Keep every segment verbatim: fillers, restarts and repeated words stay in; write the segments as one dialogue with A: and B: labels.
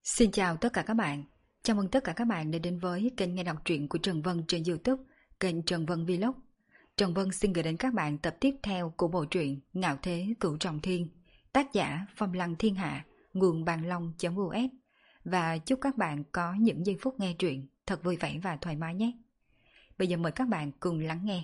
A: Xin chào tất cả các bạn. Chào mừng tất cả các bạn đã đến với kênh nghe đọc truyện của Trần Vân trên YouTube, kênh Trần Vân Vlog. Trần Vân xin gửi đến các bạn tập tiếp theo của bộ truyện Ngạo Thế Cửu Trọng Thiên, tác giả Phong Lăng Thiên Hạ, nguồn bàn long.us. Và chúc các bạn có những giây phút nghe truyện thật vui vẻ và thoải mái nhé. Bây giờ mời các bạn cùng lắng nghe.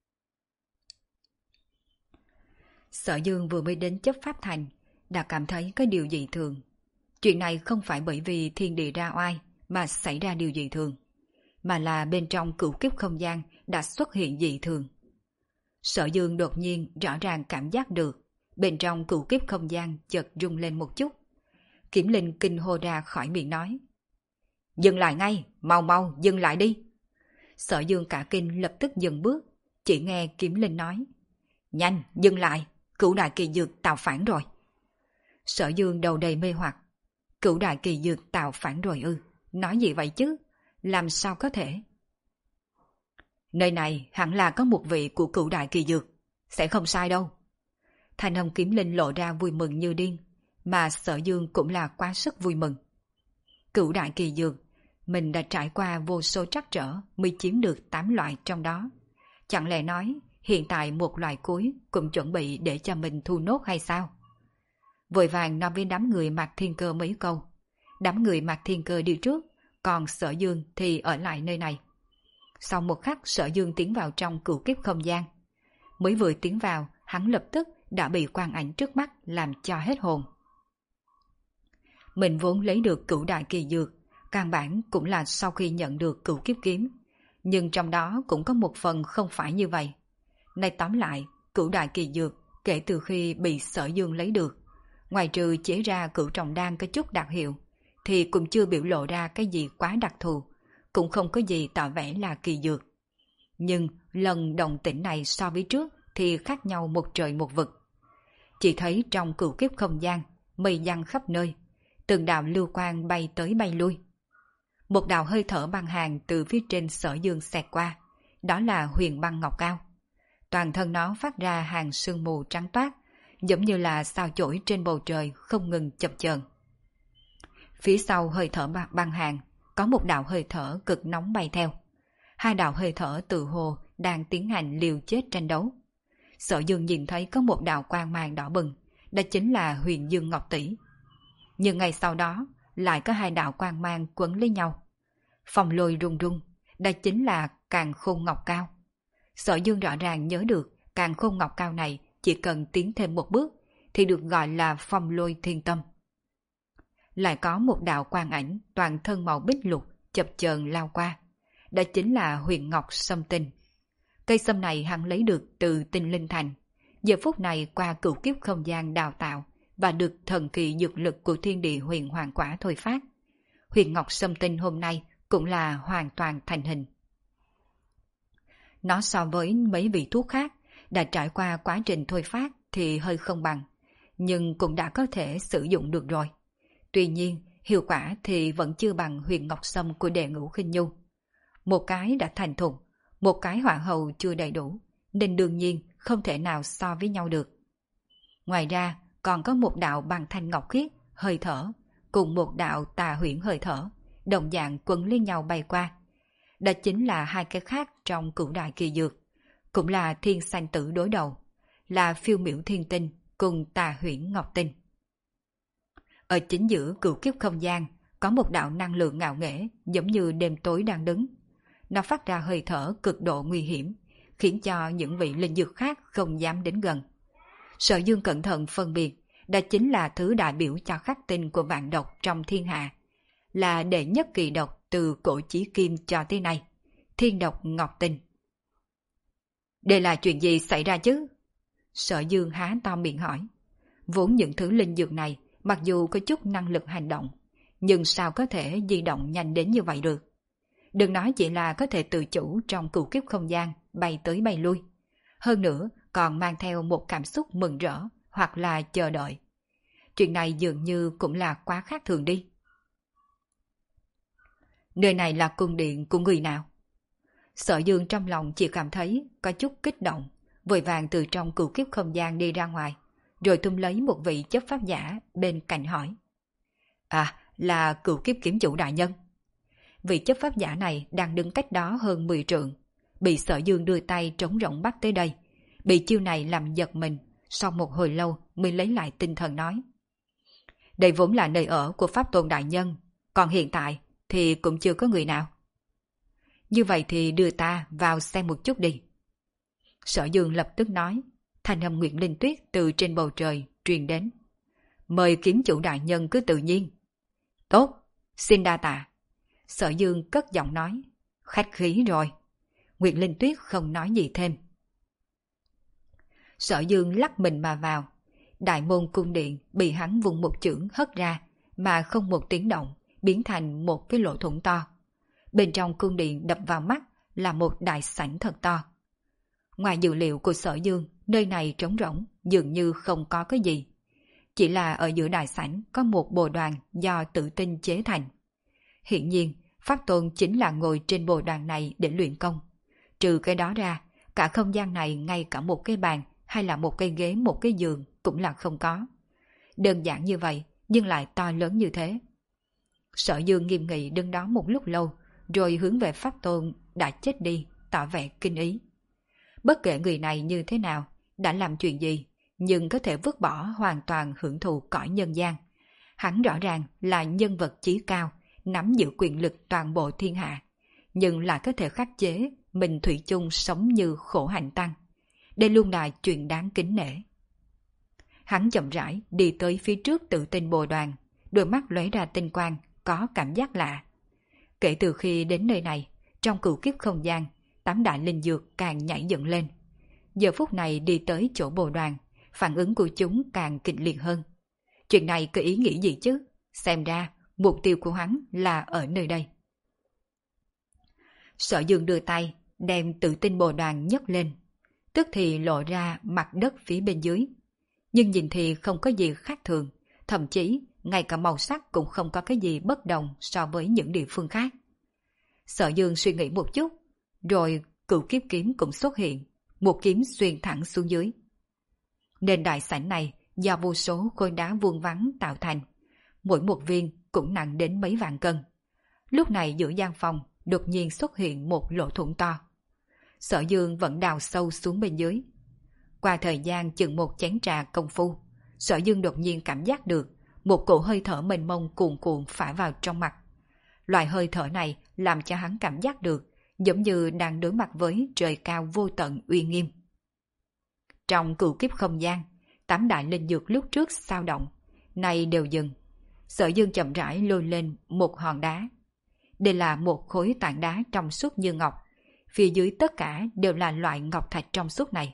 A: Sở Dương vừa mới đến chấp pháp thành, đã cảm thấy có điều dị thường. Chuyện này không phải bởi vì thiên địa ra oai mà xảy ra điều dị thường, mà là bên trong cửu kiếp không gian đã xuất hiện dị thường. Sở Dương đột nhiên rõ ràng cảm giác được, bên trong cửu kiếp không gian chợt rung lên một chút. Kiểm Linh kinh hô ra khỏi miệng nói: "Dừng lại ngay, mau mau dừng lại đi." Sở Dương cả kinh lập tức dừng bước, chỉ nghe Kiểm Linh nói: "Nhanh, dừng lại, cửu đại kỳ dược tạo phản rồi." Sở Dương đầu đầy mê hoặc. Cửu đại kỳ dược tạo phản rồi ư? Nói gì vậy chứ? Làm sao có thể? Nơi này hẳn là có một vị của cửu đại kỳ dược, sẽ không sai đâu. Thanh âm Kiếm Linh lộ ra vui mừng như điên, mà Sở Dương cũng là quá sức vui mừng. Cửu đại kỳ dược, mình đã trải qua vô số trắc trở mới chiếm được tám loại trong đó. Chẳng lẽ nói hiện tại một loại cuối cũng chuẩn bị để cho mình thu nốt hay sao? Vội vàng nói với đám người Mạc Thiên Cơ mấy câu. Đám người Mạc Thiên Cơ đi trước, còn Sở Dương thì ở lại nơi này. Sau một khắc Sở Dương tiến vào trong cửu kiếp không gian. Mới vừa tiến vào, hắn lập tức đã bị quang ảnh trước mắt làm cho hết hồn. Mình vốn lấy được cửu đại kỳ dược, căn bản cũng là sau khi nhận được cửu kiếp kiếm. Nhưng trong đó cũng có một phần không phải như vậy. Nay tóm lại, cửu đại kỳ dược kể từ khi bị Sở Dương lấy được, ngoài trừ chế ra cửu trọng đan có chút đặc hiệu, thì cũng chưa biểu lộ ra cái gì quá đặc thù, cũng không có gì tỏ vẻ là kỳ dược. Nhưng lần đồng tĩnh này so với trước thì khác nhau một trời một vực. Chỉ thấy trong cửu kiếp không gian, mây giăng khắp nơi, từng đạo lưu quang bay tới bay lui. Một đạo hơi thở băng hàng từ phía trên Sở Dương xẹt qua, đó là huyền băng ngọc cao. Toàn thân nó phát ra hàng sương mù trắng toát, giống như là sao chổi trên bầu trời không ngừng chập chờn. Phía sau hơi thở băng hàng, có một đạo hơi thở cực nóng bay theo. Hai đạo hơi thở tự hồ đang tiến hành liều chết tranh đấu. Sở Dương nhìn thấy có một đạo quang mang đỏ bừng, đó chính là Huyền Dương Ngọc Tỷ. Nhưng ngay sau đó, lại có hai đạo quang mang quấn lấy nhau. Phòng lôi rung rung, đó chính là Càn Khôn Ngọc Cao. Sở Dương rõ ràng nhớ được Càn Khôn Ngọc Cao này chỉ cần tiến thêm một bước thì được gọi là Phong Lôi Thiên Tâm. Lại có một đạo quang ảnh toàn thân màu bích lục chập chờn lao qua, đó chính là Huyền Ngọc Sâm Tinh. Cây sâm này hắn lấy được từ Tinh Linh Thành, giờ phút này qua cửu kiếp không gian đào tạo và được thần kỳ dược lực của thiên địa huyền hoàng quả thôi phát. Huyền Ngọc Sâm Tinh hôm nay cũng là hoàn toàn thành hình. Nó so với mấy vị thuốc khác đã trải qua quá trình thôi phát thì hơi không bằng, nhưng cũng đã có thể sử dụng được rồi. Tuy nhiên, hiệu quả thì vẫn chưa bằng Huyền Ngọc Sâm của Đệ Ngũ Khinh Nhu. Một cái đã thành thục, một cái hoàng hậu chưa đầy đủ, nên đương nhiên không thể nào so với nhau được. Ngoài ra, còn có một đạo băng thanh ngọc khiết, hơi thở, cùng một đạo tà huyễn hơi thở, đồng dạng quấn lên nhau bay qua. Đó chính là hai cái khác trong cửu đại kỳ dược, cũng là thiên sanh tử đối đầu, là phiêu miểu thiên tinh cùng tà huyễn ngọc tinh. Ở chính giữa cửu kiếp không gian có một đạo năng lượng ngạo nghễ giống như đêm tối đang đứng. Nó phát ra hơi thở cực độ nguy hiểm, khiến cho những vị linh dược khác không dám đến gần. Sở Dương cẩn thận phân biệt, đó chính là thứ đại biểu cho khắc tinh của vạn độc trong thiên hạ, là đệ nhất kỳ độc từ cổ chí kim cho tới nay, thiên độc ngọc tinh. Đây là chuyện gì xảy ra chứ? Sở Dương há to miệng hỏi. Vốn những thứ linh dược này mặc dù có chút năng lực hành động, nhưng sao có thể di động nhanh đến như vậy được? Đừng nói chỉ là có thể tự chủ trong cửu kiếp không gian bay tới bay lui, hơn nữa còn mang theo một cảm xúc mừng rỡ hoặc là chờ đợi. Chuyện này dường như cũng là quá khác thường đi. Nơi này là cung điện của người nào? Sở Dương trong lòng chỉ cảm thấy có chút kích động, vội vàng từ trong cửu kiếp không gian đi ra ngoài, rồi tung lấy một vị chấp pháp giả bên cạnh hỏi. À, là cửu kiếp kiếm chủ đại nhân. Vị chấp pháp giả này đang đứng cách đó hơn mười trượng, bị Sở Dương đưa tay trống rỗng bắt tới đây, bị chiêu này làm giật mình, sau một hồi lâu mới lấy lại tinh thần nói. Đây vốn là nơi ở của Pháp Tôn đại nhân, còn hiện tại thì cũng chưa có người nào. Như vậy thì đưa ta vào xem một chút đi. Sở Dương lập tức nói, thanh âm Nguyệt Linh Tuyết từ trên bầu trời truyền đến. Mời kiếm chủ đại nhân cứ tự nhiên. Tốt, xin đa tạ. Sở Dương cất giọng nói, khách khí rồi. Nguyệt Linh Tuyết không nói gì thêm. Sở Dương lắc mình mà vào. Đại môn cung điện bị hắn vùng một chưởng hất ra, mà không một tiếng động, biến thành một cái lỗ thủng to. Bên trong cung điện đập vào mắt là một đại sảnh thật to. Ngoài dự liệu của Sở Dương, nơi này trống rỗng, dường như không có cái gì. Chỉ là ở giữa đại sảnh có một bồ đoàn do tự tinh chế thành. Hiển nhiên, Pháp Tôn chính là ngồi trên bồ đoàn này để luyện công. Trừ cái đó ra, cả không gian này ngay cả một cái bàn hay là một cái ghế, một cái giường cũng là không có. Đơn giản như vậy, nhưng lại to lớn như thế. Sở Dương nghiêm nghị đứng đó một lúc lâu, rồi hướng về Pháp Tôn đã chết đi, tỏ vẻ kinh ý. Bất kể người này như thế nào, đã làm chuyện gì, nhưng có thể vứt bỏ hoàn toàn hưởng thụ cõi nhân gian. Hắn rõ ràng là nhân vật chí cao, nắm giữ quyền lực toàn bộ thiên hạ, nhưng lại có thể khắc chế mình thủy chung sống như khổ hạnh tăng. Đây luôn là chuyện đáng kính nể. Hắn chậm rãi đi tới phía trước tự tinh bồ đoàn, đôi mắt lóe ra tinh quang, có cảm giác lạ. Kể từ khi đến nơi này, trong cửu kiếp không gian, tám đại linh dược càng nhảy dựng lên. Giờ phút này đi tới chỗ bồ đoàn, phản ứng của chúng càng kịch liệt hơn. Chuyện này có ý nghĩ gì chứ? Xem ra, mục tiêu của hắn là ở nơi đây. Sở Dương đưa tay, đem tự tinh bồ đoàn nhấc lên. Tức thì lộ ra mặt đất phía bên dưới. Nhưng nhìn thì không có gì khác thường, thậm chí ngay cả màu sắc cũng không có cái gì bất đồng so với những địa phương khác. Sở Dương suy nghĩ một chút, rồi cửu kiếp kiếm cũng xuất hiện, một kiếm xuyên thẳng xuống dưới. Nền đại sảnh này do vô số khối đá vuông vắn tạo thành, mỗi một viên cũng nặng đến mấy vạn cân. Lúc này giữa gian phòng đột nhiên xuất hiện một lỗ thủng to. Sở Dương vẫn đào sâu xuống bên dưới. Qua thời gian chừng một chén trà công phu, Sở Dương đột nhiên cảm giác được một cổ hơi thở mênh mông cuồn cuộn phả vào trong mặt. Loại hơi thở này làm cho hắn cảm giác được giống như đang đối mặt với trời cao vô tận uy nghiêm. Trong cửu kiếp không gian, tám đại linh dược lúc trước sao động, nay đều dừng. Sở Dương chậm rãi lôi lên một hòn đá. Đây là một khối tảng đá trong suốt như ngọc, phía dưới tất cả đều là loại ngọc thạch trong suốt này.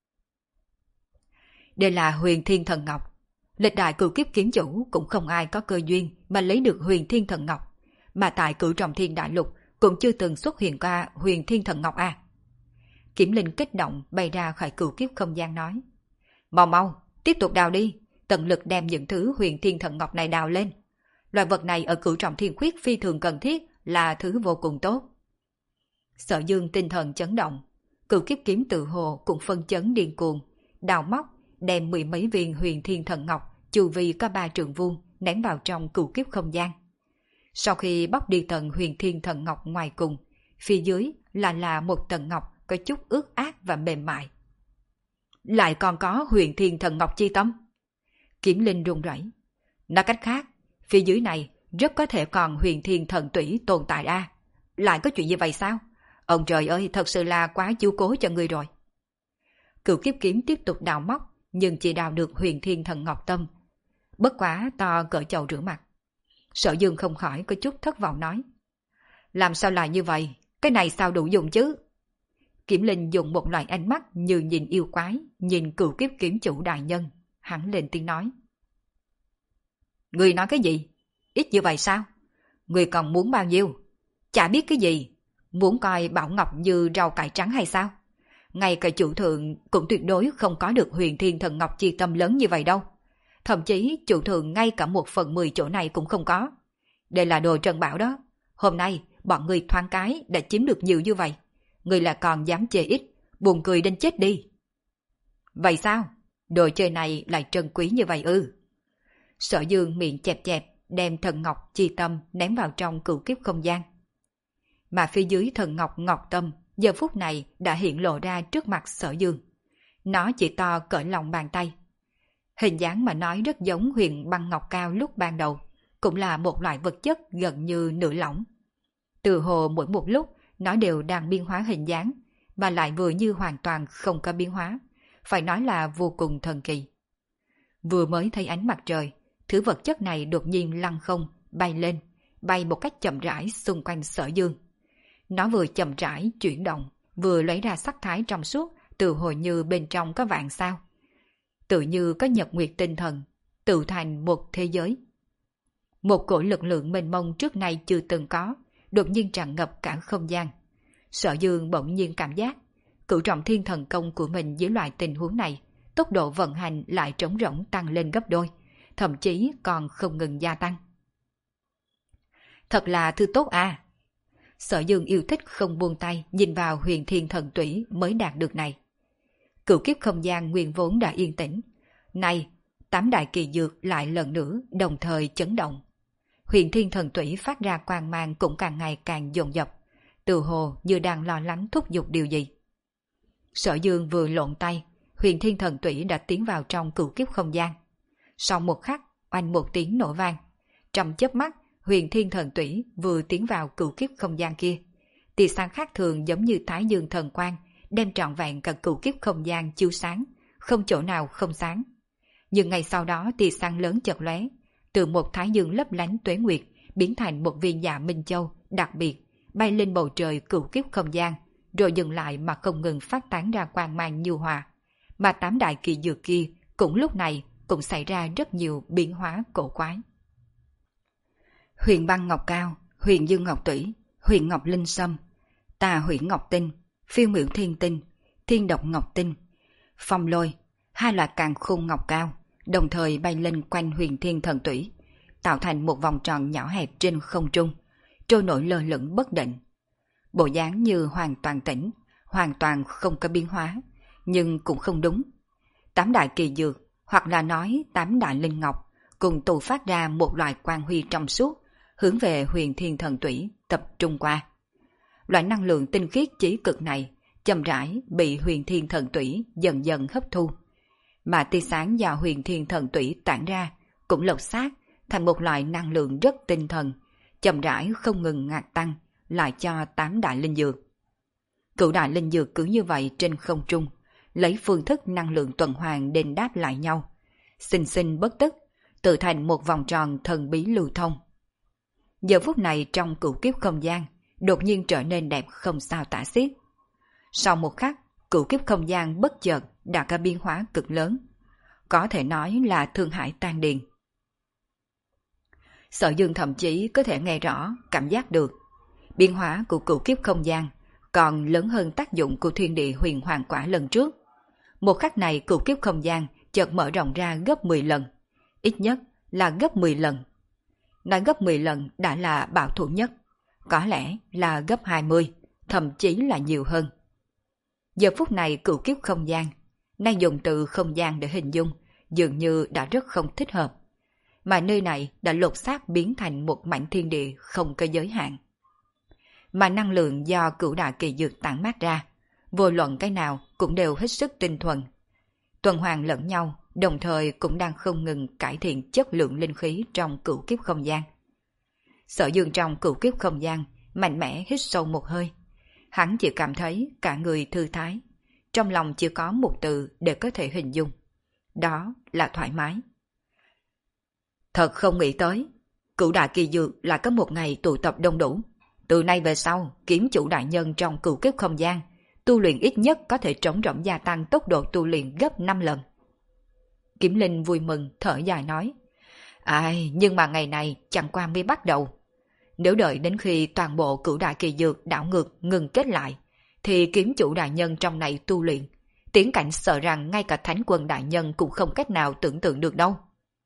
A: Đây là Huyền Thiên Thần Ngọc. Lịch đại cửu kiếp kiếm chủ cũng không ai có cơ duyên mà lấy được Huyền Thiên Thần Ngọc, mà tại Cửu Trọng Thiên Đại Lục cũng chưa từng xuất hiện qua Huyền Thiên Thần Ngọc à. Kiểm Linh kích động bay ra khỏi cửu kiếp không gian nói. Mau mau, tiếp tục đào đi, tận lực đem những thứ Huyền Thiên Thần Ngọc này đào lên. Loại vật này ở Cửu Trọng Thiên Khuyết phi thường cần thiết, là thứ vô cùng tốt. Sở Dương tinh thần chấn động, cửu kiếp kiếm tự hồ cũng phân chấn điên cuồng, đào móc, đem mười mấy viên Huyền Thiên Thần Ngọc chu vi có ba trượng vuông ném vào trong cửu kiếp không gian. Sau khi bóc đi tầng Huyền Thiên Thần Ngọc ngoài cùng, phía dưới là là một tầng ngọc có chút ướt át và mềm mại. Lại còn có Huyền Thiên Thần Ngọc chi tâm. Kiểm Linh run rẩy. Nói cách khác, phía dưới này rất có thể còn Huyền Thiên Thần Tủy tồn tại a. À? Lại có chuyện như vậy sao? Ông trời ơi, thật sự là quá chiếu cố cho người rồi. Cửu kiếp kiếm tiếp tục đào móc, nhưng chỉ đào được Huyền Thiên Thần Ngọc tâm. Bất quá to cỡ chậu rửa mặt. Sở Dương không khỏi có chút thất vọng nói. Làm sao lại như vậy? Cái này sao đủ dùng chứ? Kiểm Linh dùng một loại ánh mắt như nhìn yêu quái, nhìn cửu kiếp kiếm chủ đại nhân. Hắn lên tiếng nói. Người nói cái gì? Ít như vậy sao? Người còn muốn bao nhiêu? Chả biết cái gì? Muốn coi Bảo Ngọc như rau cải trắng hay sao? Ngay cả chủ thượng cũng tuyệt đối không có được Huyền Thiên Thần Ngọc chi tâm lớn như vậy đâu. Thậm chí chủ thượng ngay cả một phần mười chỗ này cũng không có. Đây là đồ trân bảo đó. Hôm nay bọn người thoáng cái đã chiếm được nhiều như vậy. Người là còn dám chê ít, buồn cười đến chết đi. Vậy sao? Đồ chơi này lại trân quý như vậy ư? Sở Dương miệng chẹp chẹp, đem thần ngọc chi tâm ném vào trong cửu kiếp không gian. Mà phía dưới thần ngọc ngọc tâm giờ phút này đã hiện lộ ra trước mặt Sở Dương. Nó chỉ to cỡ lòng bàn tay. Hình dáng mà nói rất giống huyền băng ngọc cao lúc ban đầu, cũng là một loại vật chất gần như nửa lỏng. Từ hồ mỗi một lúc nó đều đang biến hóa hình dáng, mà lại vừa như hoàn toàn không có biến hóa, phải nói là vô cùng thần kỳ. Vừa mới thấy ánh mặt trời, thứ vật chất này đột nhiên lăn không, bay lên, bay một cách chậm rãi xung quanh Sở Dương. Nó vừa chậm rãi chuyển động, vừa lấy ra sắc thái trong suốt, tự hồi như bên trong có vạn sao. Tự như có nhật nguyệt tinh thần, tự thành một thế giới. Một cổ lực lượng mênh mông trước nay chưa từng có, đột nhiên tràn ngập cả không gian. Sở Dương bỗng nhiên cảm giác, cửu trọng thiên thần công của mình dưới loại tình huống này, tốc độ vận hành lại trống rỗng tăng lên gấp đôi, thậm chí còn không ngừng gia tăng. Thật là thứ tốt à! Sở Dương yêu thích không buông tay nhìn vào huyền thiên thần tủy mới đạt được này. Cửu kiếp không gian nguyên vốn đã yên tĩnh. Nay, tám đại kỳ dược lại lần nữa đồng thời chấn động. Huyền thiên thần tủy phát ra quang mang cũng càng ngày càng dồn dập, từ hồ như đang lo lắng thúc giục điều gì. Sở Dương vừa lộn tay, huyền thiên thần tủy đã tiến vào trong cửu kiếp không gian. Sau một khắc, oanh một tiếng nổ vang. Trong chớp mắt, huyền thiên thần tủy vừa tiến vào cửu kiếp không gian kia. Tia sáng khác thường giống như thái dương thần quang, đem trọn vẹn cả cửu kiếp không gian chiếu sáng, không chỗ nào không sáng. Nhưng ngày sau đó tia sáng lớn chợt lóe, từ một thái dương lấp lánh tuế nguyệt biến thành một viên dạ minh châu đặc biệt, bay lên bầu trời cửu kiếp không gian, rồi dừng lại mà không ngừng phát tán ra quang mang nhu hòa. Mà tám đại kỳ dược kia cũng lúc này cũng xảy ra rất nhiều biến hóa cổ quái. Huyền băng ngọc cao, huyền dương ngọc tủy, huyền ngọc linh sâm, tà huyền ngọc tinh, phiêu miểu thiên tinh, thiên độc ngọc tinh, phong lôi, hai loại càn khôn ngọc cao, đồng thời bay lên quanh huyền thiên thần tủy, tạo thành một vòng tròn nhỏ hẹp trên không trung, trôi nổi lơ lửng bất định. Bộ dáng như hoàn toàn tĩnh, hoàn toàn không có biến hóa, nhưng cũng không đúng. Tám đại kỳ dược, hoặc là nói tám đại linh ngọc, cùng tụ phát ra một loại quang huy trong suốt, hướng về huyền thiên thần tủy tập trung qua. Loại năng lượng tinh khiết chí cực này chậm rãi bị huyền thiên thần tủy dần dần hấp thu, mà tia sáng do huyền thiên thần tủy tản ra cũng lột xác thành một loại năng lượng rất tinh thần, chậm rãi không ngừng ngạc tăng lại cho tám đại linh dược. Cửu đại linh dược cứ như vậy trên không trung, lấy phương thức năng lượng tuần hoàn đền đáp lại nhau, sinh sinh bất tức, tự thành một vòng tròn thần bí lưu thông. Giờ phút này trong cửu kiếp không gian đột nhiên trở nên đẹp không sao tả xiết. Sau một khắc, cửu kiếp không gian bất chợt đã có biến hóa cực lớn, có thể nói là thương hải tan điền. Sở Dương thậm chí có thể nghe rõ, cảm giác được biến hóa của cửu kiếp không gian còn lớn hơn tác dụng của thiên địa huyền hoàng quả lần trước. Một khắc này cửu kiếp không gian chợt mở rộng ra gấp mười lần, ít nhất là gấp mười lần. Nói gấp mười lần đã là bảo thủ nhất, có lẽ là gấp hai mươi, thậm chí là nhiều hơn. Giờ phút này cửu kiếp không gian, nay dùng từ không gian để hình dung, dường như đã rất không thích hợp. Mà nơi này đã lột xác biến thành một mảnh thiên địa không có giới hạn. Mà năng lượng do cửu đại kỳ dược tản mát ra, vô luận cái nào cũng đều hết sức tinh thuần. Tuần hoàn lẫn nhau, đồng thời cũng đang không ngừng cải thiện chất lượng linh khí trong cửu kiếp không gian. Sở Dương trong cửu kiếp không gian mạnh mẽ hít sâu một hơi. Hắn chỉ cảm thấy cả người thư thái, trong lòng chỉ có một từ để có thể hình dung. Đó là thoải mái. Thật không nghĩ tới, cửu đại kỳ dược lại có một ngày tụ tập đông đủ. Từ nay về sau, kiếm chủ đại nhân trong cửu kiếp không gian, tu luyện ít nhất có thể trống rỗng gia tăng tốc độ tu luyện gấp năm lần. Kiếm Linh vui mừng, thở dài nói. Ai, nhưng mà ngày này chẳng qua mới bắt đầu. Nếu đợi đến khi toàn bộ cửu đại kỳ dược đảo ngược ngừng kết lại, thì kiếm chủ đại nhân trong này tu luyện, tiến cảnh sợ rằng ngay cả thánh quân đại nhân cũng không cách nào tưởng tượng được đâu.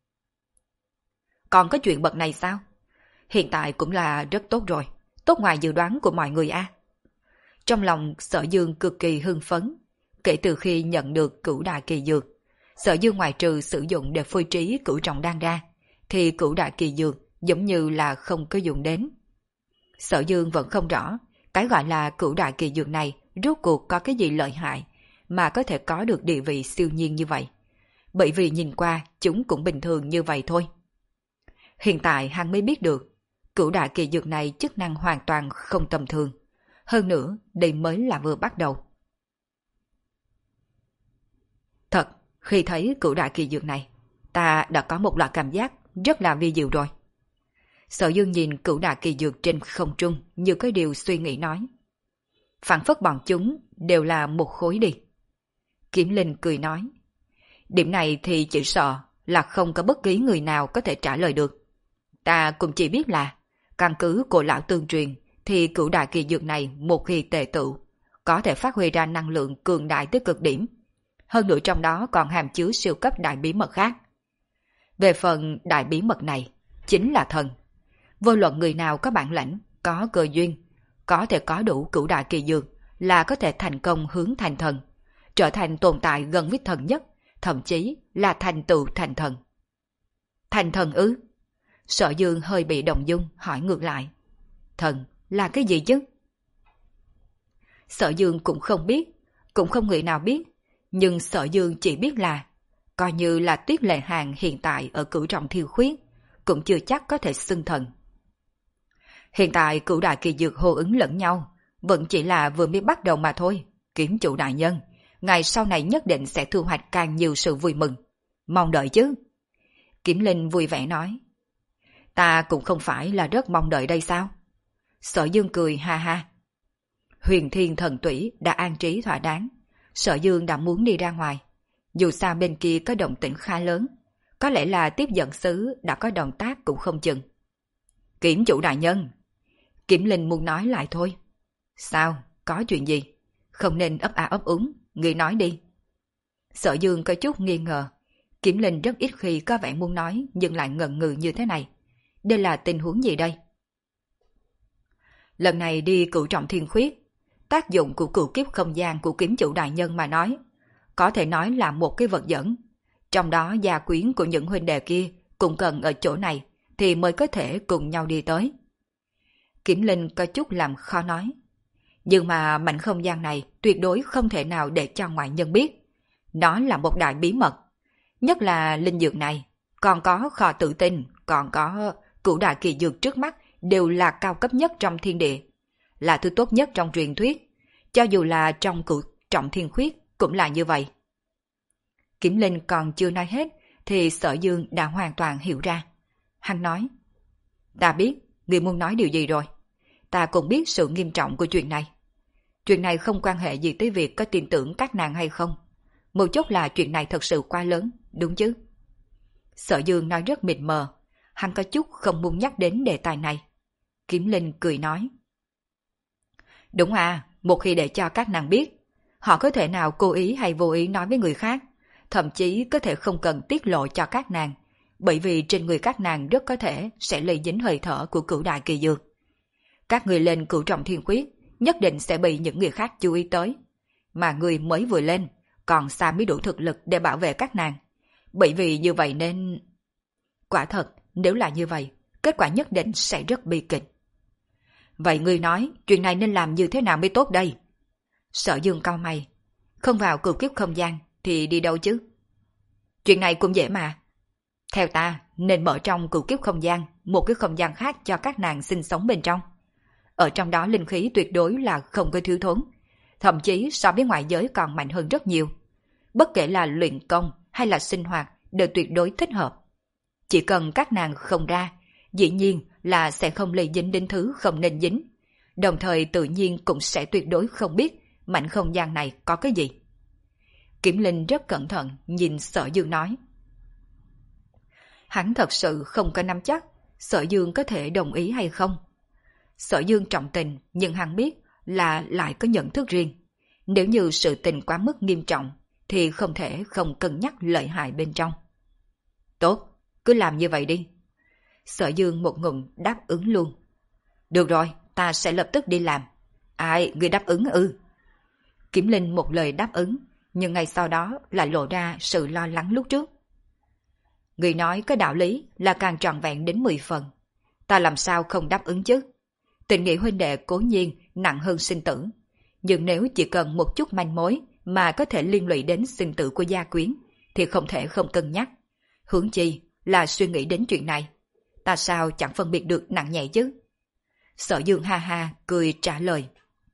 A: Còn có chuyện bậc này sao? Hiện tại cũng là rất tốt rồi, tốt ngoài dự đoán của mọi người a. À. Trong lòng Sở Dương cực kỳ hưng phấn, kể từ khi nhận được cửu đại kỳ dược, Sở Dương ngoài trừ sử dụng để phôi trí cửu trọng đan ra, thì cửu đại kỳ dược giống như là không có dùng đến. Sở Dương vẫn không rõ, cái gọi là cửu đại kỳ dược này rốt cuộc có cái gì lợi hại mà có thể có được địa vị siêu nhiên như vậy. Bởi vì nhìn qua chúng cũng bình thường như vậy thôi. Hiện tại hắn mới biết được, cửu đại kỳ dược này chức năng hoàn toàn không tầm thường. Hơn nữa, đây mới là vừa bắt đầu. Thật, khi thấy cửu đại kỳ dược này, ta đã có một loại cảm giác rất là vi diệu rồi. Sở Dương nhìn cửu đại kỳ dược trên không trung như cái điều suy nghĩ nói. Phản phất bọn chúng đều là một khối đi. Kiếm Linh cười nói. Điểm này thì chỉ sợ là không có bất kỳ người nào có thể trả lời được. Ta cũng chỉ biết là, căn cứ cổ lão tương truyền thì cửu đại kỳ dược này một khi tề tựu, có thể phát huy ra năng lượng cường đại tới cực điểm. Hơn nữa trong đó còn hàm chứa siêu cấp đại bí mật khác. Về phần đại bí mật này, chính là thần. Vô luận người nào có bản lãnh, có cơ duyên, có thể có đủ cửu đại kỳ dược là có thể thành công hướng thành thần, trở thành tồn tại gần với thần nhất, thậm chí là thành tựu thành thần. Thành thần ư? Sở Dương hơi bị động dung hỏi ngược lại. Thần là cái gì chứ? Sở Dương cũng không biết, cũng không người nào biết, nhưng Sở Dương chỉ biết là, coi như là Tuyết Lệ Hàng hiện tại ở cửu trọng thiêu khuyết, cũng chưa chắc có thể xưng thần. Hiện tại cửu đại kỳ dược hô ứng lẫn nhau, vẫn chỉ là vừa mới bắt đầu mà thôi. Kiếm chủ đại nhân, ngày sau này nhất định sẽ thu hoạch càng nhiều sự vui mừng. Mong đợi chứ. Kiếm Linh vui vẻ nói. Ta cũng không phải là rất mong đợi đây sao? Sở Dương cười ha ha. Huyền Thiên Thần Tủy đã an trí thỏa đáng. Sở Dương đã muốn đi ra ngoài. Dù sao bên kia có động tĩnh khá lớn, có lẽ là tiếp dẫn sứ đã có động tác cũng không chừng. Kiếm chủ đại nhân. Kiếm Linh muốn nói lại thôi. Sao? Có chuyện gì? Không nên ấp a ấp úng, người nói đi. Sở Dương có chút nghi ngờ. Kiếm Linh rất ít khi có vẻ muốn nói nhưng lại ngần ngừ như thế này. Đây là tình huống gì đây? Lần này đi cửu trọng thiên khuyết, tác dụng của cửu kiếp không gian của kiếm chủ đại nhân mà nói, có thể nói là một cái vật dẫn. Trong đó gia quyến của những huynh đệ kia cũng cần ở chỗ này thì mới có thể cùng nhau đi tới. Kiếm Linh có chút làm khó nói. Nhưng mà mảnh không gian này tuyệt đối không thể nào để cho ngoại nhân biết. Nó là một đại bí mật. Nhất là linh dược này, còn có kho tự tinh, còn có cửu đại kỳ dược trước mắt đều là cao cấp nhất trong thiên địa. Là thứ tốt nhất trong truyền thuyết. Cho dù là trong cửu trọng thiên khuyết cũng là như vậy. Kiếm Linh còn chưa nói hết thì Sở Dương đã hoàn toàn hiểu ra. Hắn nói. Ta biết, người muốn nói điều gì rồi. Ta cũng biết sự nghiêm trọng của chuyện này. Chuyện này không quan hệ gì tới việc có tin tưởng các nàng hay không. Một chút là chuyện này thật sự quá lớn, đúng chứ? Sở Dương nói rất mịt mờ. Hắn có chút không muốn nhắc đến đề tài này. Kiếm Linh cười nói. Đúng à, một khi để cho các nàng biết, họ có thể nào cố ý hay vô ý nói với người khác, thậm chí có thể không cần tiết lộ cho các nàng, bởi vì trên người các nàng rất có thể sẽ lây dính hơi thở của cửu đại kỳ dược. Các người lên cửu trọng thiên khuyết nhất định sẽ bị những người khác chú ý tới, mà người mới vừa lên còn xa mới đủ thực lực để bảo vệ các nàng. Bởi vì như vậy nên... Quả thật, nếu là như vậy, kết quả nhất định sẽ rất bi kịch. Vậy ngươi nói, chuyện này nên làm như thế nào mới tốt đây? Sở Dương cau mày. Không vào cửu kiếp không gian, thì đi đâu chứ? Chuyện này cũng dễ mà. Theo ta, nên mở trong cửu kiếp không gian, một cái không gian khác cho các nàng sinh sống bên trong. Ở trong đó linh khí tuyệt đối là không có thiếu thốn, thậm chí so với ngoại giới còn mạnh hơn rất nhiều. Bất kể là luyện công hay là sinh hoạt đều tuyệt đối thích hợp. Chỉ cần các nàng không ra, dĩ nhiên là sẽ không lây dính đến thứ không nên dính. Đồng thời tự nhiên cũng sẽ tuyệt đối không biết mảnh không gian này có cái gì. Kiếm Linh rất cẩn thận nhìn Sở Dương nói. Hắn thật sự không có nắm chắc Sở Dương có thể đồng ý hay không. Sở Dương trọng tình nhưng hắn biết là lại có nhận thức riêng. Nếu như sự tình quá mức nghiêm trọng thì không thể không cân nhắc lợi hại bên trong. Tốt, cứ làm như vậy đi. Sở Dương một ngụm đáp ứng luôn. Được rồi, ta sẽ lập tức đi làm. Ai, người đáp ứng ư? Kiếm Linh một lời đáp ứng, nhưng ngay sau đó lại lộ ra sự lo lắng lúc trước. Người nói có đạo lý là càng trọn vẹn đến mười phần, ta làm sao không đáp ứng chứ? Tình nghĩa huynh đệ cố nhiên nặng hơn sinh tử, nhưng nếu chỉ cần một chút manh mối mà có thể liên lụy đến sinh tử của gia quyến, thì không thể không cân nhắc. Huống chi là suy nghĩ đến chuyện này, ta sao chẳng phân biệt được nặng nhẹ chứ? Sở Dương ha ha cười trả lời.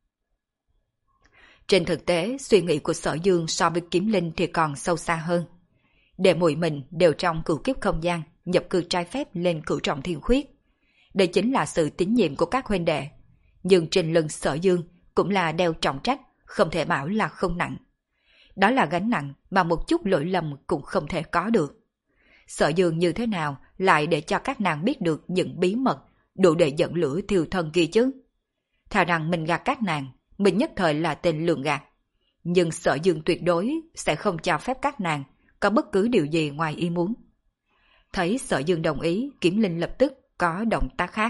A: Trên thực tế, suy nghĩ của Sở Dương so với Kiếm Linh thì còn sâu xa hơn. Đệ muội mình đều trong cửu kiếp không gian, nhập cư trái phép lên cửu trọng thiên khuyết. Đây chính là sự tín nhiệm của các huynh đệ. Nhưng trên lưng Sở Dương cũng là đeo trọng trách, không thể bảo là không nặng. Đó là gánh nặng mà một chút lỗi lầm cũng không thể có được. Sở Dương như thế nào lại để cho các nàng biết được những bí mật đủ để dẫn lửa thiêu thân kia chứ? Thà rằng mình gạt các nàng, mình nhất thời là tên lường gạt. Nhưng Sở Dương tuyệt đối sẽ không cho phép các nàng có bất cứ điều gì ngoài ý muốn. Thấy Sở Dương đồng ý, Kiếm Linh lập tức có động tác khác.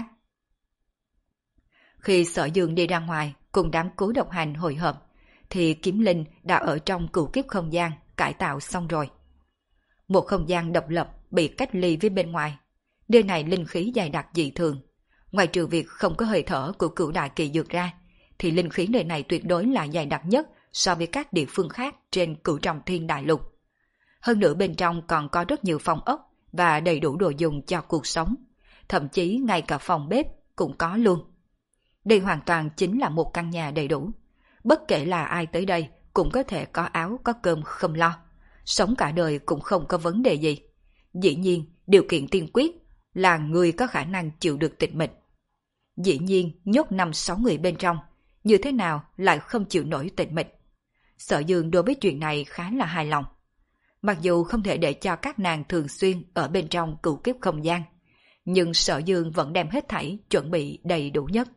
A: Khi Sở Dương đi ra ngoài cùng đám Cố Độc Hành hội hợp, thì Kiếm Linh đã ở trong cửu kiếp không gian cải tạo xong rồi. Một không gian độc lập bị cách ly với bên ngoài. Nơi này linh khí dày đặc dị thường. Ngoài trừ việc không có hơi thở của cửu đại kỳ dược ra, thì linh khí nơi này tuyệt đối là dày đặc nhất so với các địa phương khác trên cửu trọng thiên đại lục. Hơn nữa bên trong còn có rất nhiều phòng ốc và đầy đủ đồ dùng cho cuộc sống. Thậm chí ngay cả phòng bếp cũng có luôn. Đây hoàn toàn chính là một căn nhà đầy đủ. Bất kể là ai tới đây cũng có thể có áo có cơm không lo. Sống cả đời cũng không có vấn đề gì. Dĩ nhiên, điều kiện tiên quyết là người có khả năng chịu được tịch mịch. Dĩ nhiên, nhốt năm sáu người bên trong, như thế nào lại không chịu nổi tịch mịch. Sở Dương đối với chuyện này khá là hài lòng. Mặc dù không thể để cho các nàng thường xuyên ở bên trong cửu kiếp không gian, nhưng Sở Dương vẫn đem hết thảy chuẩn bị đầy đủ nhất.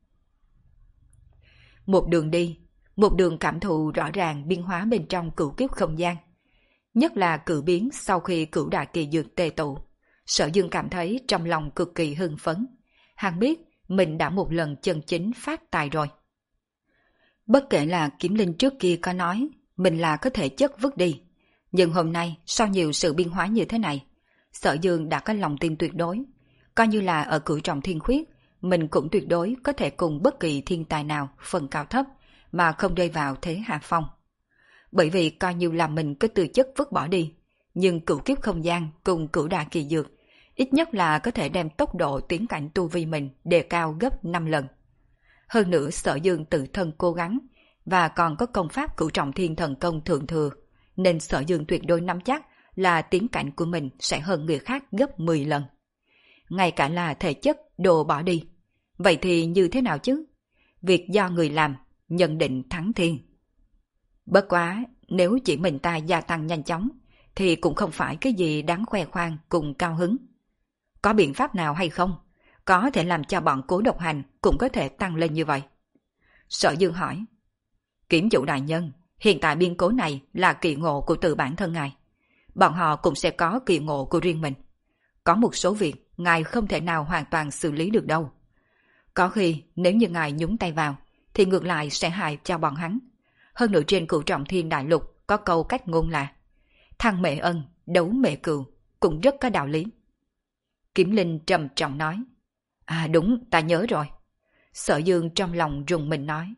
A: Một đường đi, một đường cảm thụ rõ ràng biến hóa bên trong cửu kiếp không gian. Nhất là cử biến sau khi cửu đại kỳ dược tề tụ. Sở Dương cảm thấy trong lòng cực kỳ hưng phấn. Hắn biết mình đã một lần chân chính phát tài rồi. Bất kể là Kiếm Linh trước kia có nói mình là có thể chất vứt đi, nhưng hôm nay sau nhiều sự biến hóa như thế này, Sở Dương đã có lòng tin tuyệt đối. Coi như là ở cửu trọng thiên khuyết, mình cũng tuyệt đối có thể cùng bất kỳ thiên tài nào phần cao thấp mà không rơi vào thế hạ phong. Bởi vì coi như là mình có tư chất vứt bỏ đi, nhưng cửu kiếp không gian cùng cửu đại kỳ dược ít nhất là có thể đem tốc độ tiến cảnh tu vi mình đề cao gấp năm lần. Hơn nữa Sở Dương tự thân cố gắng và còn có công pháp cửu trọng thiên thần công thượng thừa, nên Sở Dương tuyệt đối nắm chắc là tiến cảnh của mình sẽ hơn người khác gấp mười lần. Ngay cả là thể chất đồ bỏ đi. Vậy thì như thế nào chứ? Việc do người làm, nhận định thắng thiên. Bất quá, nếu chỉ mình ta gia tăng nhanh chóng, thì cũng không phải cái gì đáng khoe khoang cùng cao hứng. Có biện pháp nào hay không? Có thể làm cho bọn Cố Độc Hành cũng có thể tăng lên như vậy. Sở Dương hỏi. Kiểm chủ đại nhân, hiện tại biên cố này là kỳ ngộ của tự bản thân ngài. Bọn họ cũng sẽ có kỳ ngộ của riêng mình. Có một số việc ngài không thể nào hoàn toàn xử lý được đâu. Có khi nếu như ngài nhúng tay vào, thì ngược lại sẽ hại cho bọn hắn. Hơn nữa trên cửu trọng thiên đại lục có câu cách ngôn là thăng mệ ân, đấu mệ cừu, cũng rất có đạo lý. Kiếm Linh trầm trọng nói. À đúng, ta nhớ rồi. Sở Dương trong lòng rùng mình nói.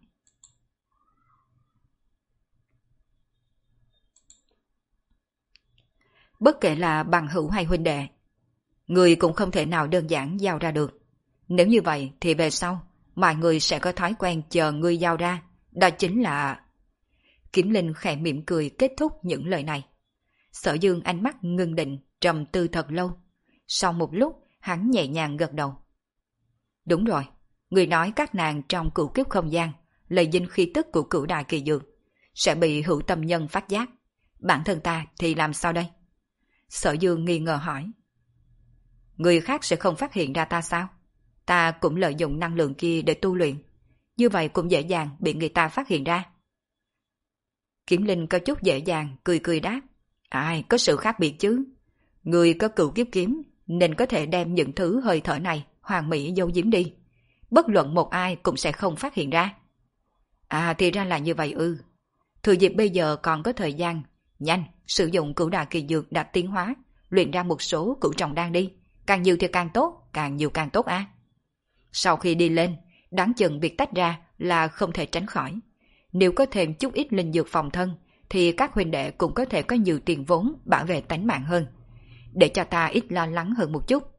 A: Bất kể là bằng hữu hay huynh đệ, người cũng không thể nào đơn giản giao ra được. Nếu như vậy thì về sau, mọi người sẽ có thói quen chờ ngươi giao ra. Đó chính là... Kiếm Linh khẽ mỉm cười kết thúc những lời này. Sở Dương ánh mắt ngưng định, trầm tư thật lâu. Sau một lúc, hắn nhẹ nhàng gật đầu. Đúng rồi, người nói các nàng trong cửu kiếp không gian, lấy dinh khí tức của cửu đại kỳ dược, sẽ bị hữu tâm nhân phát giác. Bản thân ta thì làm sao đây? Sở Dương nghi ngờ hỏi. Người khác sẽ không phát hiện ra ta sao? Ta cũng lợi dụng năng lượng kia để tu luyện. Như vậy cũng dễ dàng bị người ta phát hiện ra. Kiếm Linh có chút dễ dàng, cười cười đáp. Ai, có sự khác biệt chứ. Người có cửu kiếp kiếm, nên có thể đem những thứ hơi thở này hoàn mỹ giấu giếm đi. Bất luận một ai cũng sẽ không phát hiện ra. À thì ra là như vậy ư. Thừa dịp bây giờ còn có thời gian, nhanh, sử dụng cửu đại kỳ dược đã tiến hóa, luyện ra một số cửu trọng đan đi. càng nhiều thì càng tốt, càng nhiều càng tốt á. Sau khi đi lên, đáng chừng việc tách ra là không thể tránh khỏi. Nếu có thêm chút ít linh dược phòng thân, thì các huynh đệ cũng có thể có nhiều tiền vốn bảo vệ tánh mạng hơn, để cho ta ít lo lắng hơn một chút.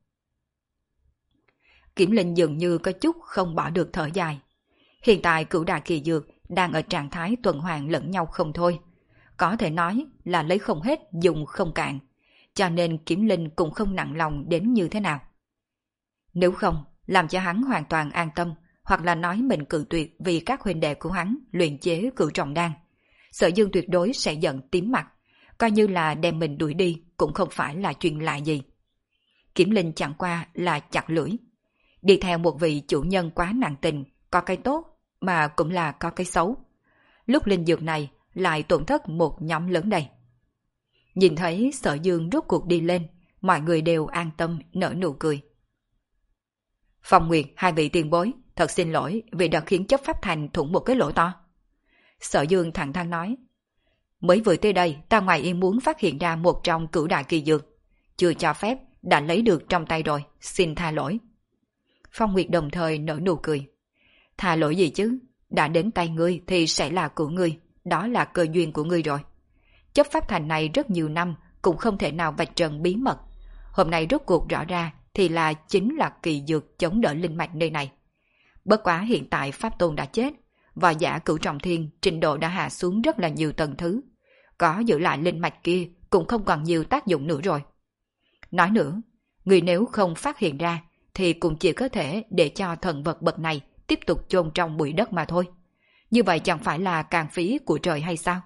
A: Kiểm Linh dường như có chút không bỏ được thở dài. Hiện tại cửu đại kỳ dược đang ở trạng thái tuần hoàn lẫn nhau không thôi. Có thể nói là lấy không hết dùng không cạn, cho nên Kiểm Linh cũng không nặng lòng đến như thế nào. Nếu không, làm cho hắn hoàn toàn an tâm, hoặc là nói mình cự tuyệt vì các huynh đệ của hắn luyện chế cửu trọng đan, Sở Dương tuyệt đối sẽ giận tím mặt, coi như là đem mình đuổi đi cũng không phải là chuyện lạ gì. Kiểm Linh chẳng qua là chặt lưỡi. Đi theo một vị chủ nhân quá nặng tình, có cái tốt mà cũng là có cái xấu. Lúc linh dược này lại tổn thất một nhóm lớn đây. Nhìn thấy Sở Dương rút cuộc đi lên, mọi người đều an tâm nở nụ cười. Phong Nguyệt, hai vị tiền bối, thật xin lỗi vì đã khiến chấp pháp thành thủng một cái lỗ to. Sở Dương thẳng thắn nói. Mới vừa tới đây, ta ngoài ý muốn phát hiện ra một trong cửu đại kỳ dược. Chưa cho phép, đã lấy được trong tay rồi, xin tha lỗi. Phong Nguyệt đồng thời nở nụ cười. Tha lỗi gì chứ, đã đến tay ngươi thì sẽ là của ngươi, đó là cơ duyên của ngươi rồi. Chấp pháp thành này rất nhiều năm cũng không thể nào vạch trần bí mật. Hôm nay rốt cuộc rõ ra thì là chính là kỳ dược chống đỡ linh mạch nơi này. Bất quá hiện tại Pháp Tôn đã chết, và giả cửu trọng thiên trình độ đã hạ xuống rất là nhiều tầng thứ. Có giữ lại linh mạch kia cũng không còn nhiều tác dụng nữa rồi. Nói nữa, người nếu không phát hiện ra thì cũng chỉ có thể để cho thần vật bậc này tiếp tục chôn trong bụi đất mà thôi. Như vậy chẳng phải là càng phí của trời hay sao?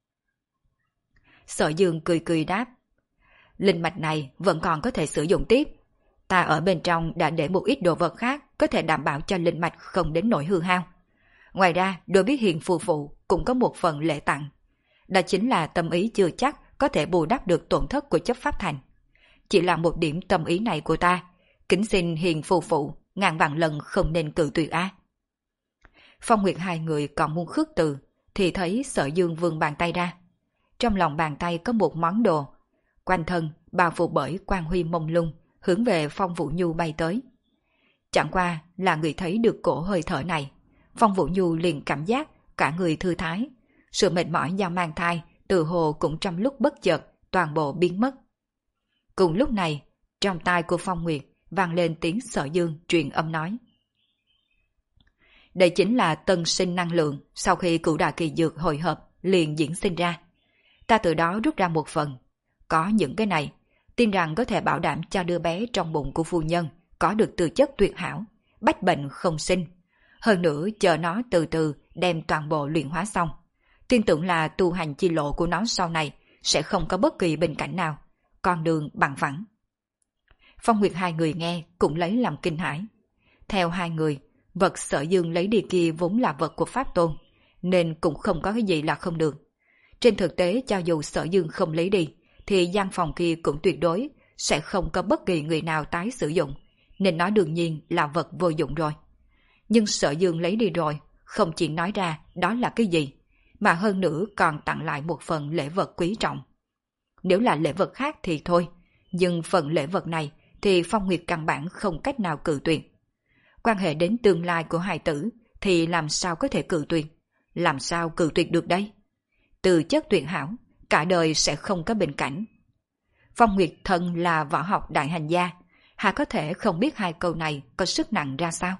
A: Sở Dương cười cười đáp. Linh mạch này vẫn còn có thể sử dụng tiếp. Ta ở bên trong đã để một ít đồ vật khác có thể đảm bảo cho linh mạch không đến nỗi hư hao. Ngoài ra, đối với Hiền phù phụ cũng có một phần lễ tặng. Đó chính là tâm ý chưa chắc có thể bù đắp được tổn thất của chấp pháp thành. Chỉ là một điểm tâm ý này của ta, kính xin Hiền phù phụ ngàn vạn lần không nên cự tuyệt á. Phong Nguyệt hai người còn muốn khước từ, thì thấy Sở Dương vươn bàn tay ra. Trong lòng bàn tay có một món đồ, quanh thân bao phủ bởi quang huy mông lung, hướng về Phong Vũ Nhu bay tới. Chẳng qua là người thấy được cổ hơi thở này, Phong Vũ Nhu liền cảm giác cả người thư thái, sự mệt mỏi do mang thai từ hồ cũng trong lúc bất chợt toàn bộ biến mất. Cùng lúc này, trong tai của Phong Nguyệt vang lên tiếng Sở Dương truyền âm nói. Đây chính là tân sinh năng lượng sau khi cửu đại kỳ dược hội hợp liền diễn sinh ra. Ta từ đó rút ra một phần. Có những cái này, tin rằng có thể bảo đảm cho đứa bé trong bụng của phu nhân có được tư chất tuyệt hảo, bách bệnh không sinh. Hơn nữa chờ nó từ từ đem toàn bộ luyện hóa xong. Tin tưởng là tu hành chi lộ của nó sau này sẽ không có bất kỳ bình cảnh nào, con đường bằng phẳng. Phong Nguyệt hai người nghe cũng lấy làm kinh hãi. Theo hai người, vật Sở Dương lấy đi kia vốn là vật của Pháp Tôn, nên cũng không có cái gì là không được. Trên thực tế cho dù Sở Dương không lấy đi, thì gian phòng kia cũng tuyệt đối sẽ không có bất kỳ người nào tái sử dụng, nên nó đương nhiên là vật vô dụng rồi. Nhưng Sở Dương lấy đi rồi, không chỉ nói ra đó là cái gì, mà hơn nữa còn tặng lại một phần lễ vật quý trọng. Nếu là lễ vật khác thì thôi, nhưng phần lễ vật này thì Phong Nguyệt căn bản không cách nào cự tuyệt. Quan hệ đến tương lai của hài tử thì làm sao có thể cự tuyệt, làm sao cự tuyệt được đây? Từ chất tuyệt hảo, cả đời sẽ không có bình cảnh. Phong Nguyệt thân là võ học đại hành gia, hà có thể không biết hai câu này có sức nặng ra sao?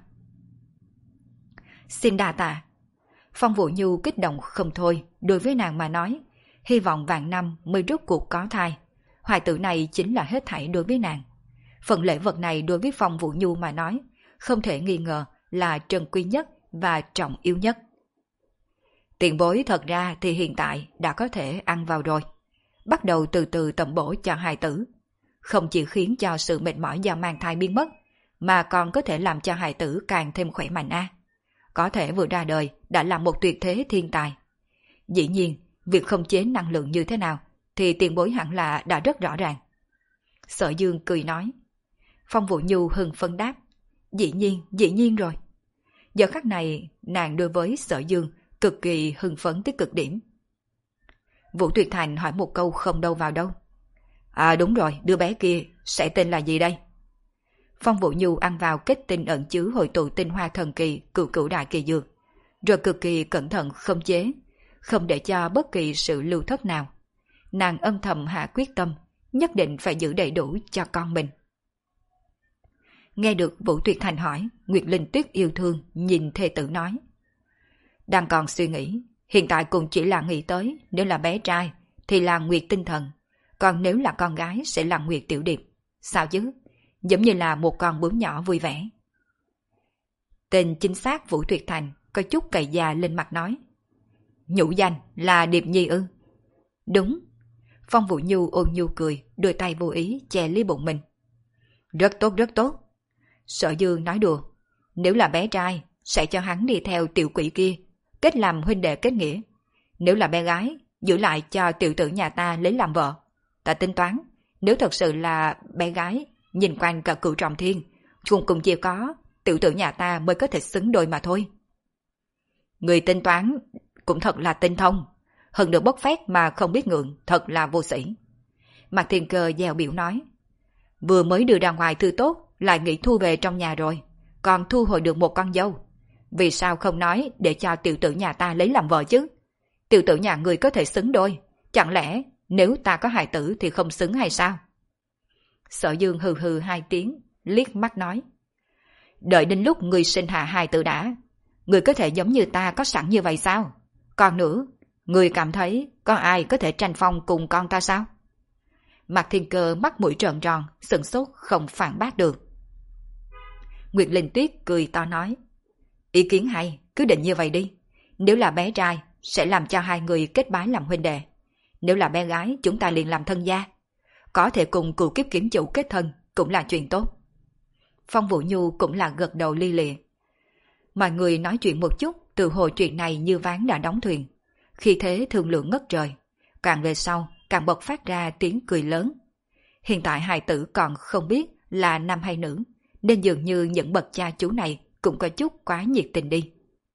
A: Xin đa tạ. Phong Vũ Nhu kích động không thôi, đối với nàng mà nói, hy vọng vạn năm mới rốt cuộc có thai. Hoài tử này chính là hết thảy đối với nàng. Phần lễ vật này đối với Phong Vũ Nhu mà nói, không thể nghi ngờ là trân quý nhất và trọng yếu nhất. Tiền bối thật ra thì hiện tại đã có thể ăn vào rồi. Bắt đầu từ từ tầm bổ cho hài tử. Không chỉ khiến cho sự mệt mỏi do mang thai biến mất, mà còn có thể làm cho hài tử càng thêm khỏe mạnh a. Có thể vừa ra đời đã là một tuyệt thế thiên tài. Dĩ nhiên, việc khống chế năng lượng như thế nào thì tiền bối hẳn là đã rất rõ ràng. Sở Dương cười nói. Phong Vũ Nhu hưng phấn đáp. Dĩ nhiên, dĩ nhiên rồi. Giờ khắc này, nàng đối với Sở Dương cực kỳ hưng phấn tới cực điểm. Vũ Tuyệt Thành hỏi một câu không đâu vào đâu. À đúng rồi, đứa bé kia sẽ tên là gì đây? Phong Vũ Nhu ăn vào kết tinh ẩn chứa hội tụ tinh hoa thần kỳ cửu cửu đại kỳ dược, rồi cực kỳ cẩn thận khống chế, không để cho bất kỳ sự lưu thất nào. Nàng âm thầm hạ quyết tâm, nhất định phải giữ đầy đủ cho con mình. Nghe được Vũ Tuyệt Thành hỏi, Nguyệt Linh Tuyết yêu thương nhìn thê tử nói. Đang còn suy nghĩ, hiện tại cũng chỉ là nghĩ tới, nếu là bé trai thì là Nguyệt Tinh Thần, còn nếu là con gái sẽ là Nguyệt Tiểu Điệp. Sao chứ? Giống như là một con bướm nhỏ vui vẻ. Tên chính xác Vũ Tuyệt Thành có chút cày già lên mặt nói. Nhũ danh là Điệp Nhi ư? Đúng. Phong Vũ Nhu ôn nhu cười, đôi tay vô ý che lý bụng mình. Rất tốt rất tốt. Sở Dương nói đùa, nếu là bé trai sẽ cho hắn đi theo tiểu quỷ kia, kết làm huynh đệ kết nghĩa. Nếu là bé gái, giữ lại cho tiểu tử nhà ta lấy làm vợ. Ta tính toán, nếu thật sự là bé gái, nhìn quanh cả cửu trọng thiên, chung cùng chỉ có tiểu tử nhà ta mới có thể xứng đôi mà thôi. Người tính toán cũng thật là tinh thông, hơn được bốc phét mà không biết ngượng, thật là vô sĩ. Mạc Thiên Cơ dèo biểu nói, vừa mới đưa ra ngoài thư tốt, lại nghĩ thu về trong nhà rồi, còn thu hồi được một con dâu. Vì sao không nói để cho tiểu tử nhà ta lấy làm vợ chứ? Tiểu tử nhà người có thể xứng đôi, chẳng lẽ nếu ta có hài tử thì không xứng hay sao? Sở Dương hừ hừ hai tiếng, liếc mắt nói, đợi đến lúc người sinh hạ hài tử đã, người có thể giống như ta có sẵn như vậy sao? Còn nữa, người cảm thấy có ai có thể tranh phong cùng con ta sao? Mạc Thiên Cơ mắt mũi trợn tròn, sửng sốt không phản bác được. Nguyệt Linh Tuyết cười to nói, ý kiến hay, cứ định như vậy đi. Nếu là bé trai, sẽ làm cho hai người kết bái làm huynh đệ. Nếu là bé gái, chúng ta liền làm thân gia. Có thể cùng cửu kiếp kiếm chủ kết thân, cũng là chuyện tốt. Phong Vũ Nhu cũng là gật đầu li lịa. Mọi người nói chuyện một chút, từ hồi chuyện này như ván đã đóng thuyền. Khi thế thương lượng ngất trời. Càng về sau, càng bộc phát ra tiếng cười lớn. Hiện tại hài tử còn không biết là nam hay nữ, nên dường như những bậc cha chú này cũng có chút quá nhiệt tình đi.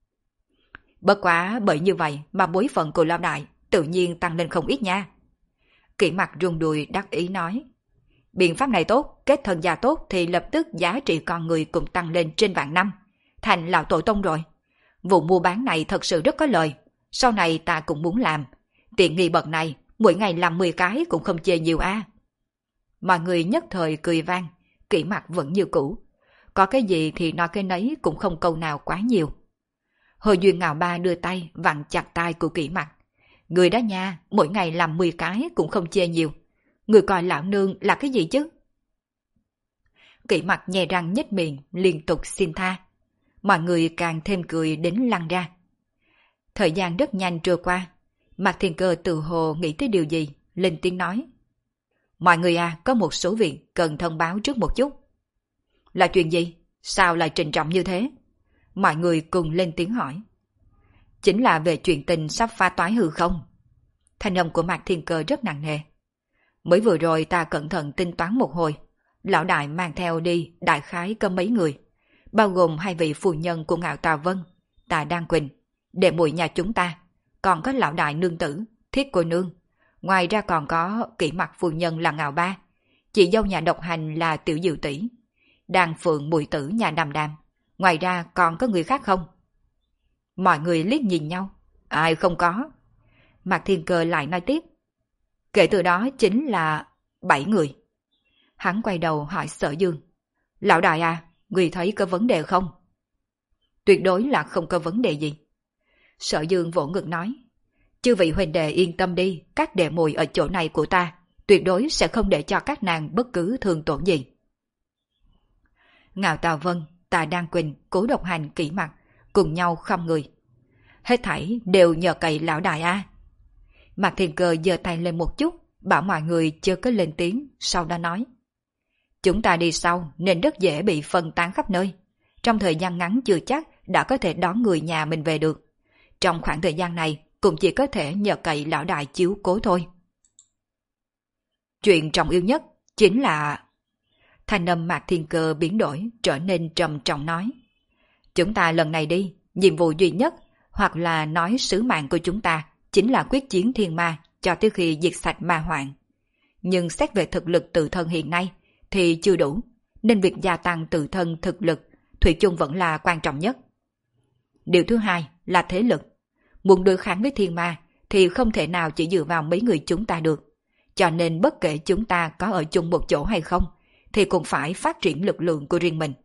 A: Bất quá bởi như vậy mà bối phận của lão đại tự nhiên tăng lên không ít nha. Kỷ Mặc rung đùi đắc ý nói, biện pháp này tốt, kết thân gia tốt thì lập tức giá trị con người cũng tăng lên trên vạn năm, thành lão tổ tông rồi. Vụ mua bán này thật sự rất có lời, sau này ta cũng muốn làm. Tiện nghi bậc này, mỗi ngày làm mười cái cũng không chê nhiều a. À. Mọi người nhất thời cười vang, Kỷ Mặc vẫn như cũ. Có cái gì thì nói cái nấy, cũng không câu nào quá nhiều. Hồi Duyên Ngạo Ba đưa tay vặn chặt tay của Kỷ Mặc. Người đó nha, mỗi ngày làm mười cái cũng không chê nhiều. Người coi lão nương là cái gì chứ? Kỷ Mặc nhè răng nhếch miệng, liên tục xin tha. Mọi người càng thêm cười đến lăn ra. Thời gian rất nhanh trôi qua. Mạc Thiên Cơ tự hồ nghĩ tới điều gì, lên tiếng nói. Mọi người à, có một số việc cần thông báo trước một chút. Là chuyện gì? Sao lại trịnh trọng như thế? Mọi người cùng lên tiếng hỏi. Chính là về chuyện tình sắp phá toái hư không? Thanh âm của Mạc Thiên Cơ rất nặng nề. Mới vừa rồi ta cẩn thận tính toán một hồi. Lão đại mang theo đi đại khái có mấy người, bao gồm hai vị phu nhân của Ngạo Tà Vân, Tà Đan Quỳnh, đệ muội nhà chúng ta, còn có lão đại nương tử, Thiết cô nương. Ngoài ra còn có Kỷ Mặc phu nhân là Ngạo Ba, chị dâu nhà độc hành là Tiểu Diệu tỷ, Đàn Phượng muội tử nhà Đàm Đàm. Ngoài ra còn có người khác không? Mọi người liếc nhìn nhau. Ai không có? Mạc Thiên Cơ lại nói tiếp. Kể từ đó chính là bảy người. Hắn quay đầu hỏi Sở Dương. Lão đại à, người thấy có vấn đề không? Tuyệt đối là không có vấn đề gì. Sở Dương vỗ ngực nói. Chư vị huynh đệ yên tâm đi, các đệ muội ở chỗ này của ta tuyệt đối sẽ không để cho các nàng bất cứ thương tổn gì. Ngạo Tà Vân, Tà Đan Quỳnh, Cố Độc Hành, Kỷ Mặc cùng nhau khom người. Hết thảy đều nhờ cậy lão đại a. À. Mạc Thiên Cơ giơ tay lên một chút, bảo mọi người chưa có lên tiếng, sau đó nói. Chúng ta đi sau nên rất dễ bị phân tán khắp nơi. Trong thời gian ngắn chưa chắc đã có thể đón người nhà mình về được. Trong khoảng thời gian này cũng chỉ có thể nhờ cậy lão đại chiếu cố thôi. Chuyện trọng yếu nhất chính là... Thanh âm Mạc Thiên Cơ biến đổi trở nên trầm trọng nói. Chúng ta lần này đi, nhiệm vụ duy nhất hoặc là nói sứ mạng của chúng ta chính là quyết chiến thiên ma cho tới khi diệt sạch ma hoạn. Nhưng xét về thực lực tự thân hiện nay thì chưa đủ. nên việc gia tăng tự thân thực lực thủy chung vẫn là quan trọng nhất. Điều thứ hai là thế lực. Muốn đối kháng với thiên ma thì không thể nào chỉ dựa vào mấy người chúng ta được. Cho nên bất kể chúng ta có ở chung một chỗ hay không, thì cũng phải phát triển lực lượng của riêng mình.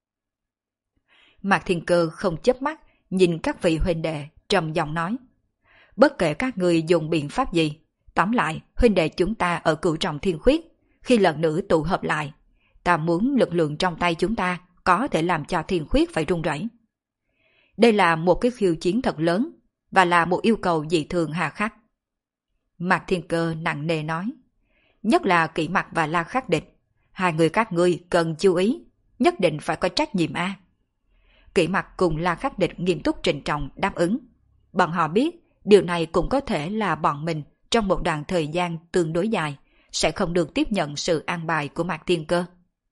A: Mạc Thiên Cơ không chớp mắt nhìn các vị huynh đệ trầm giọng nói. Bất kể các người dùng biện pháp gì, tóm lại huynh đệ chúng ta ở Cửu Trọng Thiên Khuyết, khi lần nữa tụ hợp lại, ta muốn lực lượng trong tay chúng ta có thể làm cho Thiên Khuyết phải run rẩy. Đây là một cái khiêu chiến thật lớn, và là một yêu cầu dị thường hà khắc. Mạc Thiên Cơ nặng nề nói. Nhất là Kỷ Mặc và La Khắc Địch, hai người các ngươi cần chú ý, nhất định phải có trách nhiệm a. Kỷ Mặc cùng La Khắc Địch nghiêm túc trịnh trọng đáp ứng. Bọn họ biết điều này cũng có thể là bọn mình trong một đoạn thời gian tương đối dài sẽ không được tiếp nhận sự an bài của Mạc Thiên Cơ.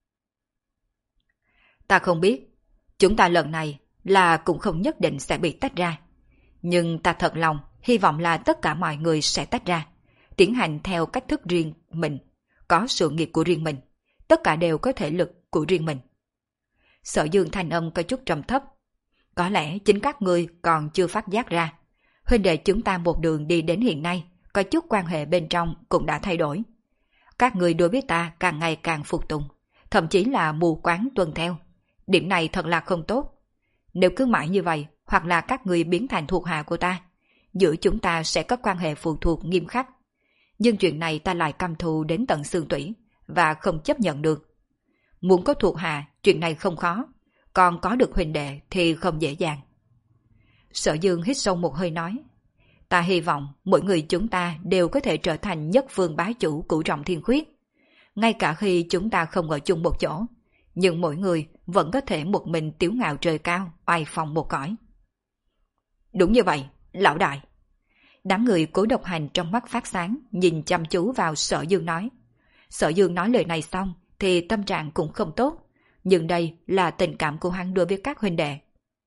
A: Ta không biết, chúng ta lần này là cũng không nhất định sẽ bị tách ra. Nhưng ta thật lòng hy vọng là tất cả mọi người sẽ tách ra, tiến hành theo cách thức riêng mình, có sự nghiệp của riêng mình, tất cả đều có thể lực của riêng mình. Sở Dương thanh âm có chút trầm thấp. Có lẽ chính các ngươi còn chưa phát giác ra, huynh đệ chúng ta một đường đi đến hiện nay, có chút quan hệ bên trong cũng đã thay đổi. Các ngươi đối với ta càng ngày càng phục tùng, thậm chí là mù quáng tuân theo. Điểm này thật là không tốt. Nếu cứ mãi như vậy, hoặc là các người biến thành thuộc hạ của ta, giữa chúng ta sẽ có quan hệ phụ thuộc nghiêm khắc. Nhưng chuyện này ta lại căm thù đến tận xương tủy, và không chấp nhận được. Muốn có thuộc hạ, chuyện này không khó, còn có được huynh đệ thì không dễ dàng. Sở Dương hít sâu một hơi nói, ta hy vọng mỗi người chúng ta đều có thể trở thành nhất phương bá chủ Cửu Trọng Thiên Khuyết. Ngay cả khi chúng ta không ở chung một chỗ, nhưng mỗi người vẫn có thể một mình tiếu ngạo trời cao, oai phong một cõi. Đúng như vậy, lão đại. Đám người Cố Độc Hành trong mắt phát sáng, nhìn chăm chú vào Sở Dương nói. Sở Dương nói lời này xong thì tâm trạng cũng không tốt, nhưng đây là tình cảm của hắn đối với các huynh đệ.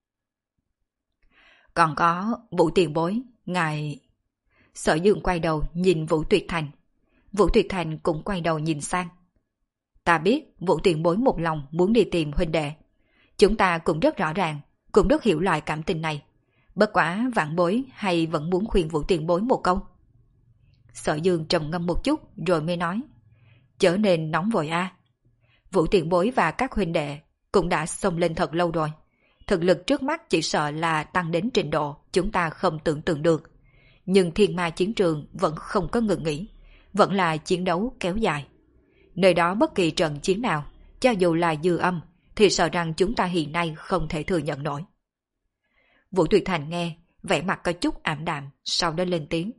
A: Còn có Vũ Tiền Bối, ngài... Sở Dương quay đầu nhìn Vũ Tuyệt Thành. Vũ Tuyệt Thành cũng quay đầu nhìn sang. Ta biết Vũ Tiền Bối một lòng muốn đi tìm huynh đệ. Chúng ta cũng rất rõ ràng, cũng rất hiểu loại cảm tình này. Bất quá Vạn Bối hay vẫn muốn khuyên Vũ Tiền Bối một câu. Sở Dương trầm ngâm một chút rồi mới nói. Chớ nên nóng vội a. Vũ Tiền Bối và các huynh đệ cũng đã xông lên thật lâu rồi. Thực lực trước mắt chỉ sợ là tăng đến trình độ chúng ta không tưởng tượng được. Nhưng thiên ma chiến trường vẫn không có ngừng nghỉ, vẫn là chiến đấu kéo dài. Nơi đó bất kỳ trận chiến nào, cho dù là dư âm, thì sợ rằng chúng ta hiện nay không thể thừa nhận nổi. Vũ Tuyệt Thành nghe, vẻ mặt có chút ảm đạm, sau đó lên tiếng.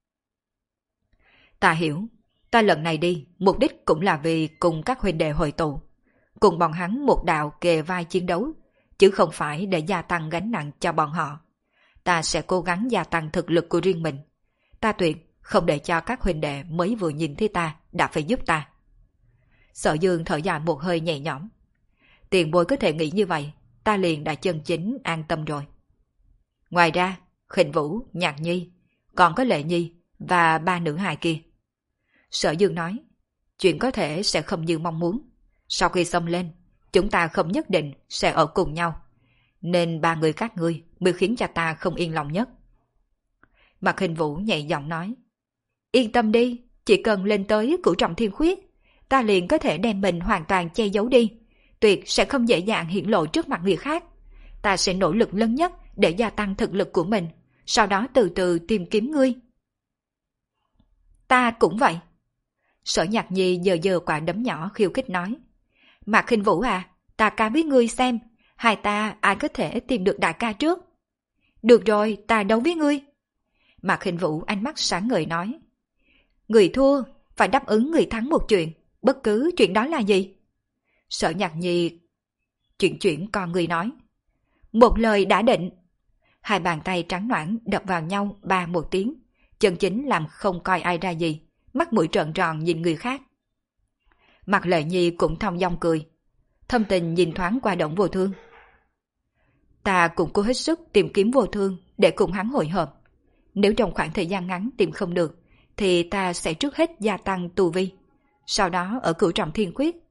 A: Ta hiểu, ta lần này đi, mục đích cũng là vì cùng các huynh đệ hội tụ, cùng bọn hắn một đạo kề vai chiến đấu, chứ không phải để gia tăng gánh nặng cho bọn họ. Ta sẽ cố gắng gia tăng thực lực của riêng mình. Ta tuyệt không để cho các huynh đệ mới vừa nhìn thấy ta đã phải giúp ta. Sở Dương thở dài một hơi nhẹ nhõm. Tiền Bối có thể nghĩ như vậy, ta liền đã chân chính an tâm rồi. Ngoài ra, Khinh Vũ, Nhạc Nhi, còn có Lệ Nhi và ba nữ hài kia. Sở Dương nói, chuyện có thể sẽ không như mong muốn. Sau khi xông lên, chúng ta không nhất định sẽ ở cùng nhau. Nên ba người các ngươi mới khiến cho ta không yên lòng nhất. Mạc Khinh Vũ nhẹ giọng nói, yên tâm đi, chỉ cần lên tới Cửu Trọng Thiên Khuyết, ta liền có thể đem mình hoàn toàn che giấu đi, tuyệt sẽ không dễ dàng hiển lộ trước mặt người khác. Ta sẽ nỗ lực lớn nhất để gia tăng thực lực của mình, sau đó từ từ tìm kiếm ngươi. Ta cũng vậy. Sở Nhạc Nhi giơ giơ quả đấm nhỏ khiêu khích nói, Mạc Khinh Vũ à, ta ca với ngươi xem, hai ta ai có thể tìm được đại ca trước. Được rồi, ta đấu với ngươi. Mạc Khinh Vũ ánh mắt sáng ngời nói, người thua phải đáp ứng người thắng một chuyện, bất cứ chuyện đó là gì? Sở Nhạc Nhi chuyển chuyển con người nói, một lời đã định. Hai bàn tay trắng nõn đập vào nhau ba một tiếng, chân chính làm không coi ai ra gì, mắt mũi trợn tròn nhìn người khác. Mặt Lệ Nhi cũng thong dong cười, thâm tình nhìn thoáng qua Động Vô Thương. Ta cũng cố hết sức tìm kiếm Vô Thương để cùng hắn hội hợp. Nếu trong khoảng thời gian ngắn tìm không được, thì ta sẽ trước hết gia tăng tu vi. Sau đó ở Cửu Trọng Thiên Khuyết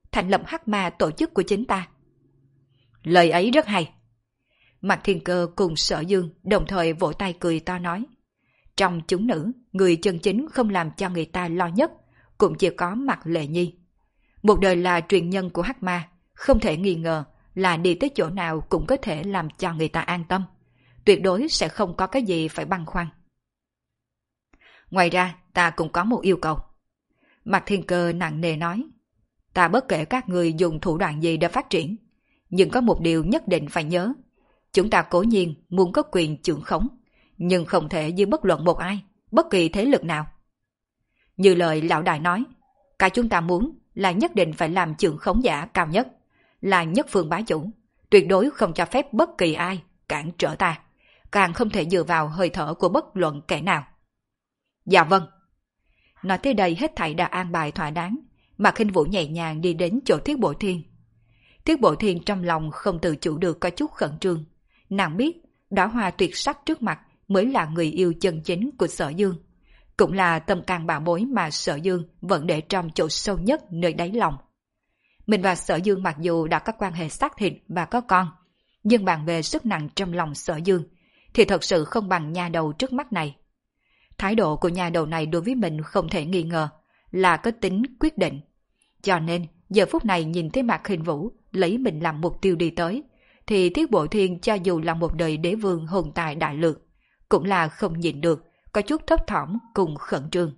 A: thành lập hắc ma tổ chức của chính ta. Lời ấy rất hay. Mạc Thiên Cơ cùng Sở Dương đồng thời vỗ tay cười to nói. Trong chúng nữ, người chân chính không làm cho người ta lo nhất, cũng chỉ có Mạc Lệ Nhi. Một đời là truyền nhân của hắc ma, không thể nghi ngờ là đi tới chỗ nào cũng có thể làm cho người ta an tâm. Tuyệt đối sẽ không có cái gì phải băn khoăn. Ngoài ra, ta cũng có một yêu cầu. Mạc Thiên Cơ nặng nề nói. Ta bất kể các người dùng thủ đoạn gì để phát triển, nhưng có một điều nhất định phải nhớ. Chúng ta cố nhiên muốn có quyền trưởng khống, nhưng không thể dưới bất luận một ai, bất kỳ thế lực nào. Như lời lão đại nói, cái chúng ta muốn là nhất định phải làm trưởng khống giả cao nhất, là nhất phương bá chủ, tuyệt đối không cho phép bất kỳ ai cản trở ta, càng không thể dựa vào hơi thở của bất luận kẻ nào. Dạ vâng. Nói tới đây hết thảy đã an bài thỏa đáng, mà Khinh Vũ nhẹ nhàng đi đến chỗ Thiết Bội Thiên. Thiết Bội Thiên trong lòng không tự chủ được có chút khẩn trương. Nàng biết đóa hoa tuyệt sắc trước mặt mới là người yêu chân chính của Sở Dương, cũng là tâm can bảo bối mà Sở Dương vẫn để trong chỗ sâu nhất nơi đáy lòng. Mình và Sở Dương mặc dù đã có quan hệ xác thịt và có con, nhưng bàn về sức nặng trong lòng Sở Dương thì thật sự không bằng nha đầu trước mắt này. Thái độ của nha đầu này đối với mình không thể nghi ngờ là có tính quyết định. Cho nên giờ phút này nhìn thấy Mạc Khinh Vũ lấy mình làm mục tiêu đi tới, thì Thiết Bội Thiên cho dù là một đời đế vương hồn tài đại lược, cũng là không nhịn được, có chút thấp thỏm cùng khẩn trương.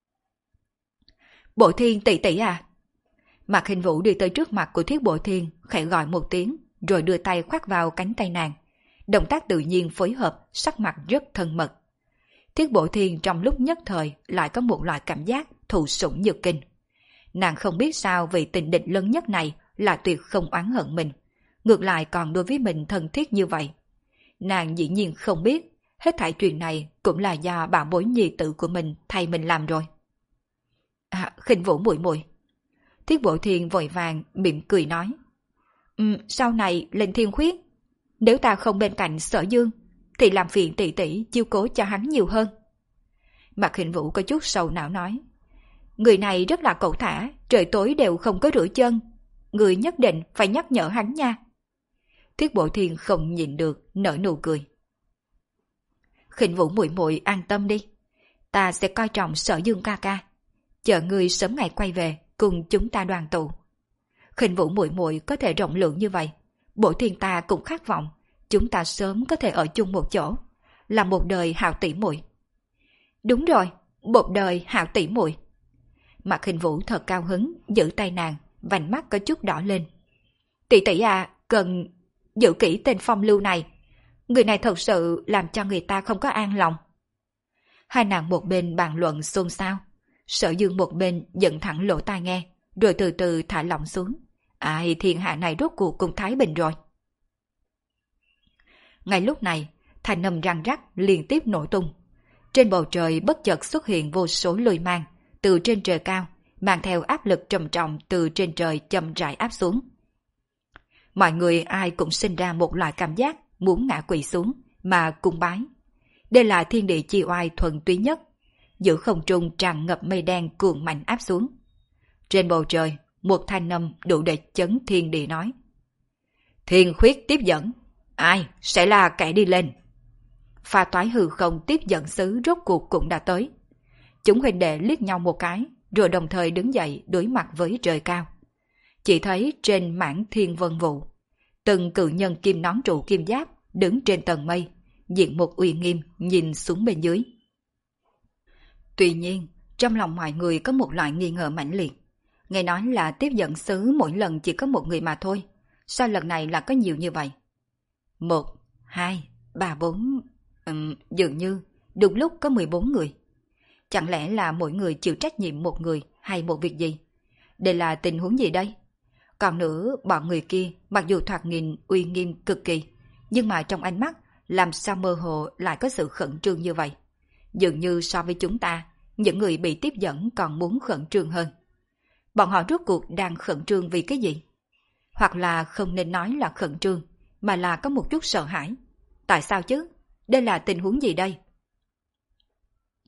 A: Bội Thiên tỷ tỷ à? Mạc Khinh Vũ đi tới trước mặt của Thiết Bội Thiên, khẽ gọi một tiếng, rồi đưa tay khoác vào cánh tay nàng. Động tác tự nhiên phối hợp, sắc mặt rất thân mật. Thiết Bội Thiên trong lúc nhất thời lại có một loại cảm giác thụ sủng nhược kinh. Nàng không biết sao vì tình địch lớn nhất này là tuyệt không oán hận mình, ngược lại còn đối với mình thân thiết như vậy. Nàng dĩ nhiên không biết, hết thảy chuyện này cũng là do bảo bối nhi tử của mình thay mình làm rồi. À, Khinh Vũ muội muội. Thiết Bội Thiên vội vàng mỉm cười nói. Um, sau này lên Thiên Khuyết, nếu ta không bên cạnh Sở Dương, thì làm phiền tỷ tỷ chiếu cố cho hắn nhiều hơn. Mạc Khinh Vũ có chút sầu não nói. Người này rất là cẩu thả, trời tối đều không có rửa chân. Người nhất định phải nhắc nhở hắn nha. Thiết Bội Thiên không nhịn được, nở nụ cười. Khinh Vũ muội muội an tâm đi, ta sẽ coi trọng Sở Dương ca ca, chờ người sớm ngày quay về cùng chúng ta đoàn tụ. Khinh Vũ muội muội có thể rộng lượng như vậy, Bội Thiên ta cũng khát vọng chúng ta sớm có thể ở chung một chỗ, là một đời hảo tỷ muội. Đúng rồi, một đời hảo tỷ muội. Mạc Khinh Vũ thật cao hứng, giữ tay nàng, vành mắt có chút đỏ lên. Tỷ tỷ à, cần giữ kỹ tên Phong Lưu này. Người này thật sự làm cho người ta không có an lòng. Hai nàng một bên bàn luận xôn xao, Sở Dương một bên dựng thẳng lỗ tai nghe, rồi từ từ thả lỏng xuống. Ai, thiên hạ này rốt cuộc cùng thái bình rồi. Ngay lúc này, thanh âm răng rắc liên tiếp nổ tung. Trên bầu trời bất chợt xuất hiện vô số lôi mang từ trên trời cao, mang theo áp lực trầm trọng từ trên trời chậm rãi áp xuống. Mọi người ai cũng sinh ra một loại cảm giác muốn ngã quỵ xuống mà cung bái. Đây là thiên địa chi oai thuần túy nhất, giữa không trung tràn ngập mây đen cuồng mạnh áp xuống. Trên bầu trời, một thanh âm đủ để chấn thiên địa nói. Thiên Khuyết tiếp dẫn, ai sẽ là kẻ đi lên? Pha toái hư không tiếp dẫn sứ rốt cuộc cũng đã tới. Chúng huynh đệ liếc nhau một cái, rồi đồng thời đứng dậy đối mặt với trời cao. Chỉ thấy trên mảng thiên vân vụ, từng cự nhân kim nón trụ kim giáp đứng trên tầng mây, diện một uy nghiêm nhìn xuống bên dưới. Tuy nhiên, trong lòng mọi người có một loại nghi ngờ mãnh liệt. Nghe nói là tiếp dẫn sứ mỗi lần chỉ có một người mà thôi, sao lần này là có nhiều như vậy? Một, hai, ba, bốn... Ừm, dường như đúng lúc có mười bốn người. Chẳng lẽ là mỗi người chịu trách nhiệm một người hay một việc gì? Đây là tình huống gì đây? Còn nữa, bọn người kia mặc dù thoạt nhìn uy nghiêm cực kỳ, nhưng mà trong ánh mắt làm sao mơ hồ lại có sự khẩn trương như vậy? Dường như so với chúng ta, những người bị tiếp dẫn còn muốn khẩn trương hơn. Bọn họ rốt cuộc đang khẩn trương vì cái gì? Hoặc là không nên nói là khẩn trương, mà là có một chút sợ hãi. Tại sao chứ? Đây là tình huống gì đây?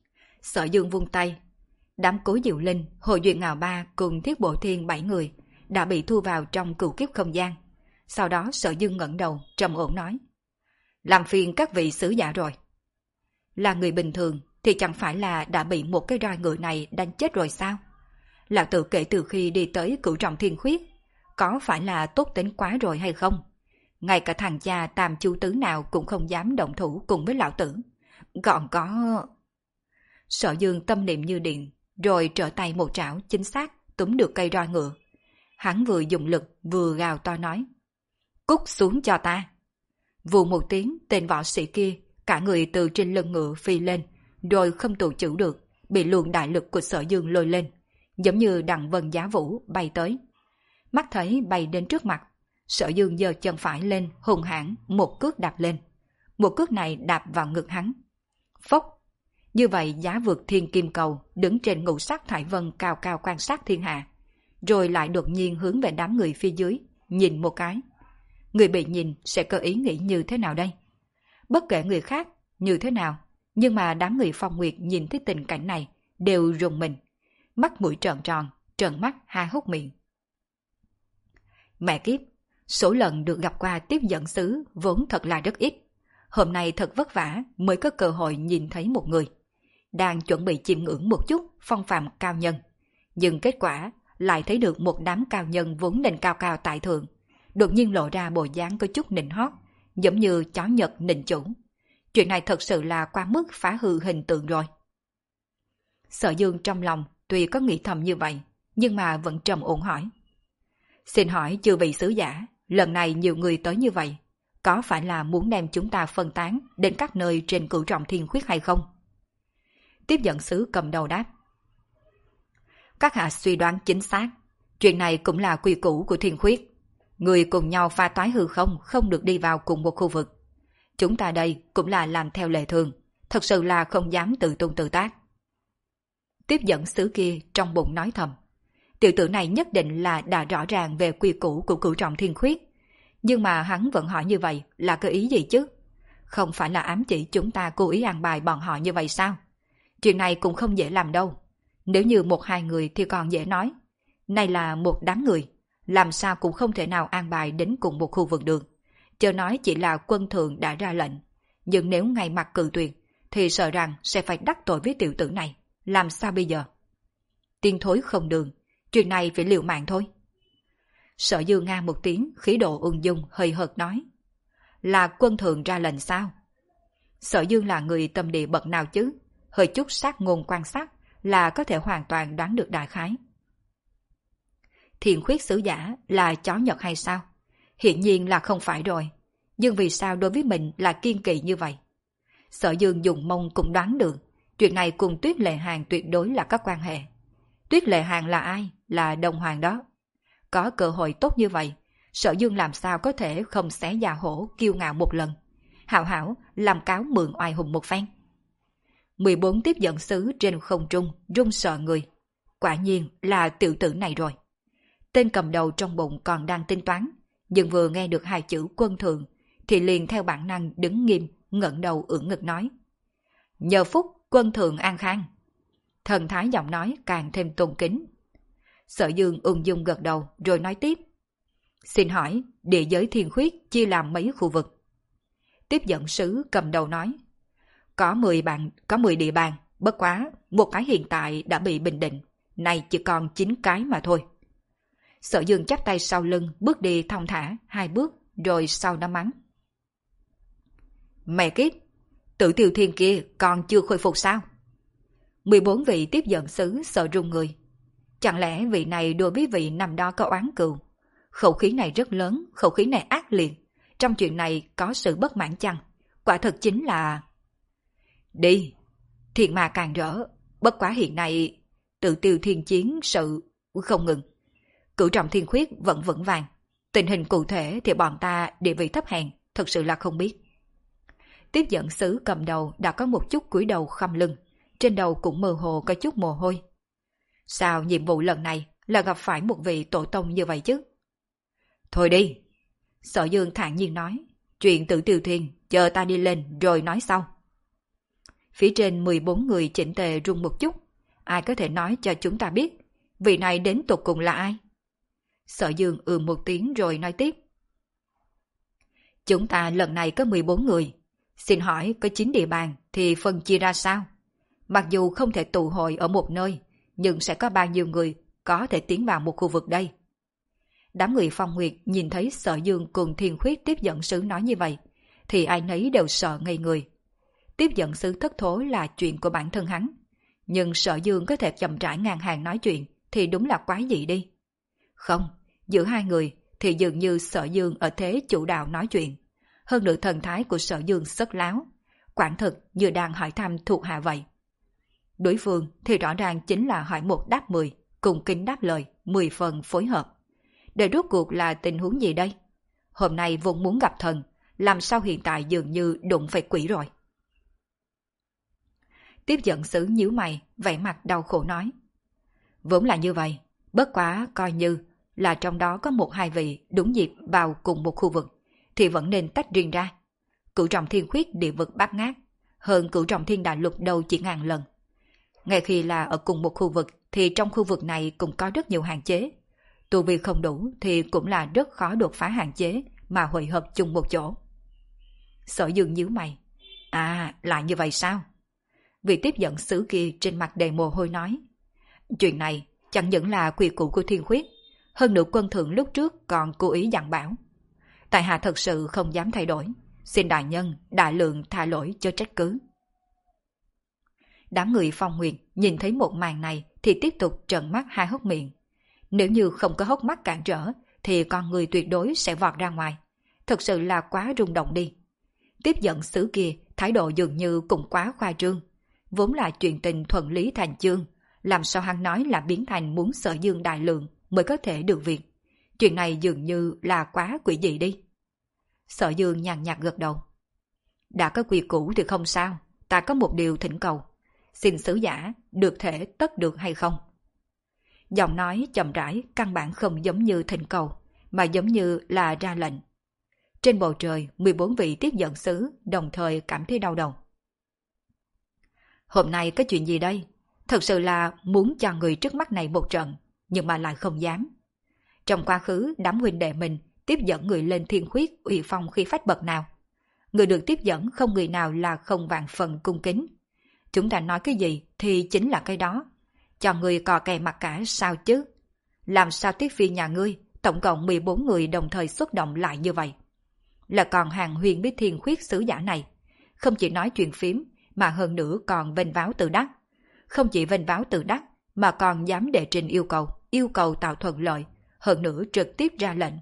A: Sở Dương vung tay. Đám Cố Diệu Linh, Hồ Duyện Ngạo Ba cùng Thiết Bộ Thiên bảy người đã bị thu vào trong cửu kiếp không gian. Sau đó Sở Dương ngẩng đầu, trầm ổn nói. Làm phiền các vị sứ giả rồi. Là người bình thường thì chẳng phải là đã bị một cái roi ngựa này đánh chết rồi sao? Lão tử kể từ khi đi tới cửu trọng thiên khuyết, có phải là tốt tính quá rồi hay không? Ngay cả thằng cha tam chu tứ nào cũng không dám động thủ cùng với lão tử. Còn có... Sở Dương tâm niệm như điện, rồi trở tay một trảo chính xác túm được cây roi ngựa. Hắn vừa dùng lực vừa gào to nói. Cút xuống cho ta. Vù một tiếng, tên võ sĩ kia, cả người từ trên lưng ngựa phi lên, rồi không tự chủ được, bị luồng đại lực của Sở Dương lôi lên, giống như đằng vân giá vũ bay tới. Mắt thấy bay đến trước mặt, Sở Dương giơ chân phải lên hùng hãn một cước đạp lên. Một cước này đạp vào ngực hắn. Phốc! Như vậy giá vượt thiên kim cầu đứng trên ngũ sắc thải vân cao cao quan sát thiên hạ, rồi lại đột nhiên hướng về đám người phía dưới, nhìn một cái. Người bị nhìn sẽ có ý nghĩ như thế nào đây? Bất kể người khác như thế nào, nhưng mà đám người Phong Nguyệt nhìn thấy tình cảnh này đều rùng mình, mắt mũi trợn tròn, trợn mắt há hốc miệng. Mẹ kiếp, số lần được gặp qua tiếp dẫn sứ vốn thật là rất ít. Hôm nay thật vất vả mới có cơ hội nhìn thấy một người đang chuẩn bị chiêm ngưỡng một chút phong phạm cao nhân, nhưng kết quả lại thấy được một đám cao nhân vốn nên cao cao tại thượng, đột nhiên lộ ra bộ dáng có chút nịnh hót, giống như chó Nhật nịnh chủ. Chuyện này thật sự là quá mức phá hư hình tượng rồi. Sở Dương trong lòng tuy có nghĩ thầm như vậy, nhưng mà vẫn trầm ổn hỏi. Xin hỏi chư vị sứ giả, lần này nhiều người tới như vậy, có phải là muốn đem chúng ta phân tán đến các nơi trên cửu trọng thiên khuyết hay không? Tiếp dẫn sứ cầm đầu đáp. Các hạ suy đoán chính xác, chuyện này cũng là quy củ của thiên khuyết. Người cùng nhau pha toái hư không không được đi vào cùng một khu vực. Chúng ta đây cũng là làm theo lệ thường, thật sự là không dám tự tung tự tác. Tiếp dẫn sứ kia trong bụng nói thầm. Tiểu tử này nhất định là đã rõ ràng về quy củ của cửu trọng thiên khuyết. Nhưng mà hắn vẫn hỏi như vậy là có ý gì chứ? Không phải là ám chỉ chúng ta cố ý an bài bọn họ như vậy sao? Chuyện này cũng không dễ làm đâu. Nếu như một hai người thì còn dễ nói. Này là một đám người, làm sao cũng không thể nào an bài đến cùng một khu vực được. Chớ nói chỉ là quân thượng đã ra lệnh. Nhưng nếu ngay mặt cự tuyệt, thì sợ rằng sẽ phải đắc tội với tiểu tử này. Làm sao bây giờ? Tiên thối không đường, chuyện này phải liều mạng thôi. Sở Dương nga một tiếng, khí độ ung dung hơi hợt nói. Là quân thượng ra lệnh sao? Sở Dương là người tâm địa bậc nào chứ? Hơi chút sát ngôn quan sát là có thể hoàn toàn đoán được đại khái. Thiền khuyết sứ giả là chó Nhật hay sao? Hiện nhiên là không phải rồi. Nhưng vì sao đối với mình là kiên kỵ như vậy? Sở Dương dùng mông cũng đoán được. Chuyện này cùng Tuyết Lệ Hàng tuyệt đối là có quan hệ. Tuyết Lệ Hàng là ai? Là Đông Hoàng đó. Có cơ hội tốt như vậy, Sở Dương làm sao có thể không xé già hổ kiêu ngạo một lần. Hảo hảo làm cáo mượn oai hùng một phen. mười bốn tiếp dẫn sứ trên không trung run sợ người. Quả nhiên là tiểu tử này rồi. Tên cầm đầu trong bụng còn đang tính toán, nhưng vừa nghe được hai chữ quân thượng thì liền theo bản năng đứng nghiêm, ngẩng đầu ưỡn ngực nói. Nhờ phúc quân thượng an khang. Thần thái giọng nói càng thêm tôn kính. Sở Dương ung dung gật đầu rồi nói tiếp. Xin hỏi, địa giới thiên khuyết chia làm mấy khu vực? Tiếp dẫn sứ cầm đầu nói. Có mười bàn, có mười địa bàn, bất quá, một cái hiện tại đã bị bình định, nay chỉ còn chín cái mà thôi. Sở Dương chắp tay sau lưng, bước đi thong thả, hai bước, rồi sau đó mắng. Mẹ kiếp, Tử Tiêu Thiên kia còn chưa khôi phục sao? mười bốn vị tiếp dẫn sứ sợ run người. Chẳng lẽ vị này đối với vị nằm đó có oán cừu? Khẩu khí này rất lớn, khẩu khí này ác liệt. Trong chuyện này có sự bất mãn chăng? Quả thật chính là... Đi! Thiện mà càng rỡ. Bất quá hiện nay Tự Tiêu Thiên chiến sự không ngừng. Cửu trọng thiên khuyết vẫn vững vàng. Tình hình cụ thể thì bọn ta địa vị thấp hèn, thật sự là không biết. Tiếp dẫn sứ cầm đầu đã có một chút cúi đầu khom lưng, trên đầu cũng mơ hồ có chút mồ hôi. Sao nhiệm vụ lần này là gặp phải một vị tổ tông như vậy chứ? Thôi đi! Sở Dương thản nhiên nói, chuyện Tử Tiêu Thiên chờ ta đi lên rồi nói sau. Phía trên mười bốn người chỉnh tề rung một chút, ai có thể nói cho chúng ta biết vị này đến tột cùng là ai? Sở Dương ừ một tiếng rồi nói tiếp. Chúng ta lần này có mười bốn người. Xin hỏi có chín địa bàn thì phân chia ra sao? Mặc dù không thể tụ hội ở một nơi, nhưng sẽ có bao nhiêu người có thể tiến vào một khu vực đây? Đám người Phong Nguyệt nhìn thấy Sở Dương cùng Thiên Khuyết tiếp dẫn sứ nói như vậy, thì ai nấy đều sợ ngây người. Tiếp dẫn sứ thất thố là chuyện của bản thân hắn, nhưng Sở Dương có thể chậm rãi ngang hàng nói chuyện thì đúng là quái dị đi. Không, giữa hai người thì dường như Sở Dương ở thế chủ đạo nói chuyện, hơn nữa thần thái của Sở Dương rất láo, quả thực như đang hỏi thăm thuộc hạ vậy. Đối phương thì rõ ràng chính là hỏi một đáp mười, cùng kính đáp lời, mười phần phối hợp. Để rốt cuộc là tình huống gì đây? Hôm nay vốn muốn gặp thần, làm sao hiện tại dường như đụng phải quỷ rồi? Tiếp dẫn sứ nhíu mày, vẻ mặt đau khổ nói. Vốn là như vậy, bất quá coi như là trong đó có một hai vị đúng dịp vào cùng một khu vực, thì vẫn nên tách riêng ra. Cửu trọng thiên khuyết địa vực bát ngát, hơn cửu trọng thiên đại lục đâu chỉ ngàn lần. Ngay khi là ở cùng một khu vực thì trong khu vực này cũng có rất nhiều hạn chế. Tu vi không đủ thì cũng là rất khó đột phá hạn chế mà hội hợp chung một chỗ. Sở Dương nhíu mày. À, lại như vậy sao? Vị tiếp dẫn sứ kia trên mặt đầy mồ hôi nói. Chuyện này chẳng những là quy củ của Thiên Khuyết, hơn nữa quân thượng lúc trước còn cố ý dặn bảo. Tại hạ thật sự không dám thay đổi, xin đại nhân đại lượng tha lỗi cho trách cứ. Đám người Phong Nguyệt nhìn thấy một màn này thì tiếp tục trợn mắt hai hốc miệng. Nếu như không có hốc mắt cản trở thì con người tuyệt đối sẽ vọt ra ngoài. Thật sự là quá rung động đi. Tiếp dẫn sứ kia thái độ dường như cũng quá khoa trương. Vốn là chuyện tình thuận lý thành chương, làm sao hắn nói là biến thành muốn Sở Dương đại lượng mới có thể được việc. Chuyện này dường như là quá quỷ dị đi. Sở Dương nhàn nhạt gật đầu. Đã có quy củ thì không sao, ta có một điều thỉnh cầu. Xin sứ giả được thể tất được hay không? Giọng nói chậm rãi căn bản không giống như thỉnh cầu, mà giống như là ra lệnh. Trên bầu trời, mười bốn vị tiếp dẫn sứ đồng thời cảm thấy đau đầu. Hôm nay có chuyện gì đây? Thật sự là muốn cho người trước mắt này một trận, nhưng mà lại không dám. Trong quá khứ, đám huynh đệ mình tiếp dẫn người lên Thiên Khuyết uy phong khi phách bậc nào. Người được tiếp dẫn không người nào là không vạn phần cung kính. Chúng ta nói cái gì thì chính là cái đó. Cho người cò kè mặt cả sao chứ? Làm sao Tiết Phi nhà ngươi tổng cộng mười bốn người đồng thời xuất động lại như vậy? Là còn hàng huyền với Thiên Khuyết sứ giả này. Không chỉ nói chuyện phím mà hơn nữa còn vênh váo tự đắc. Không chỉ vênh váo tự đắc mà còn dám đệ trình yêu cầu, yêu cầu tạo thuận lợi, hơn nữa trực tiếp ra lệnh.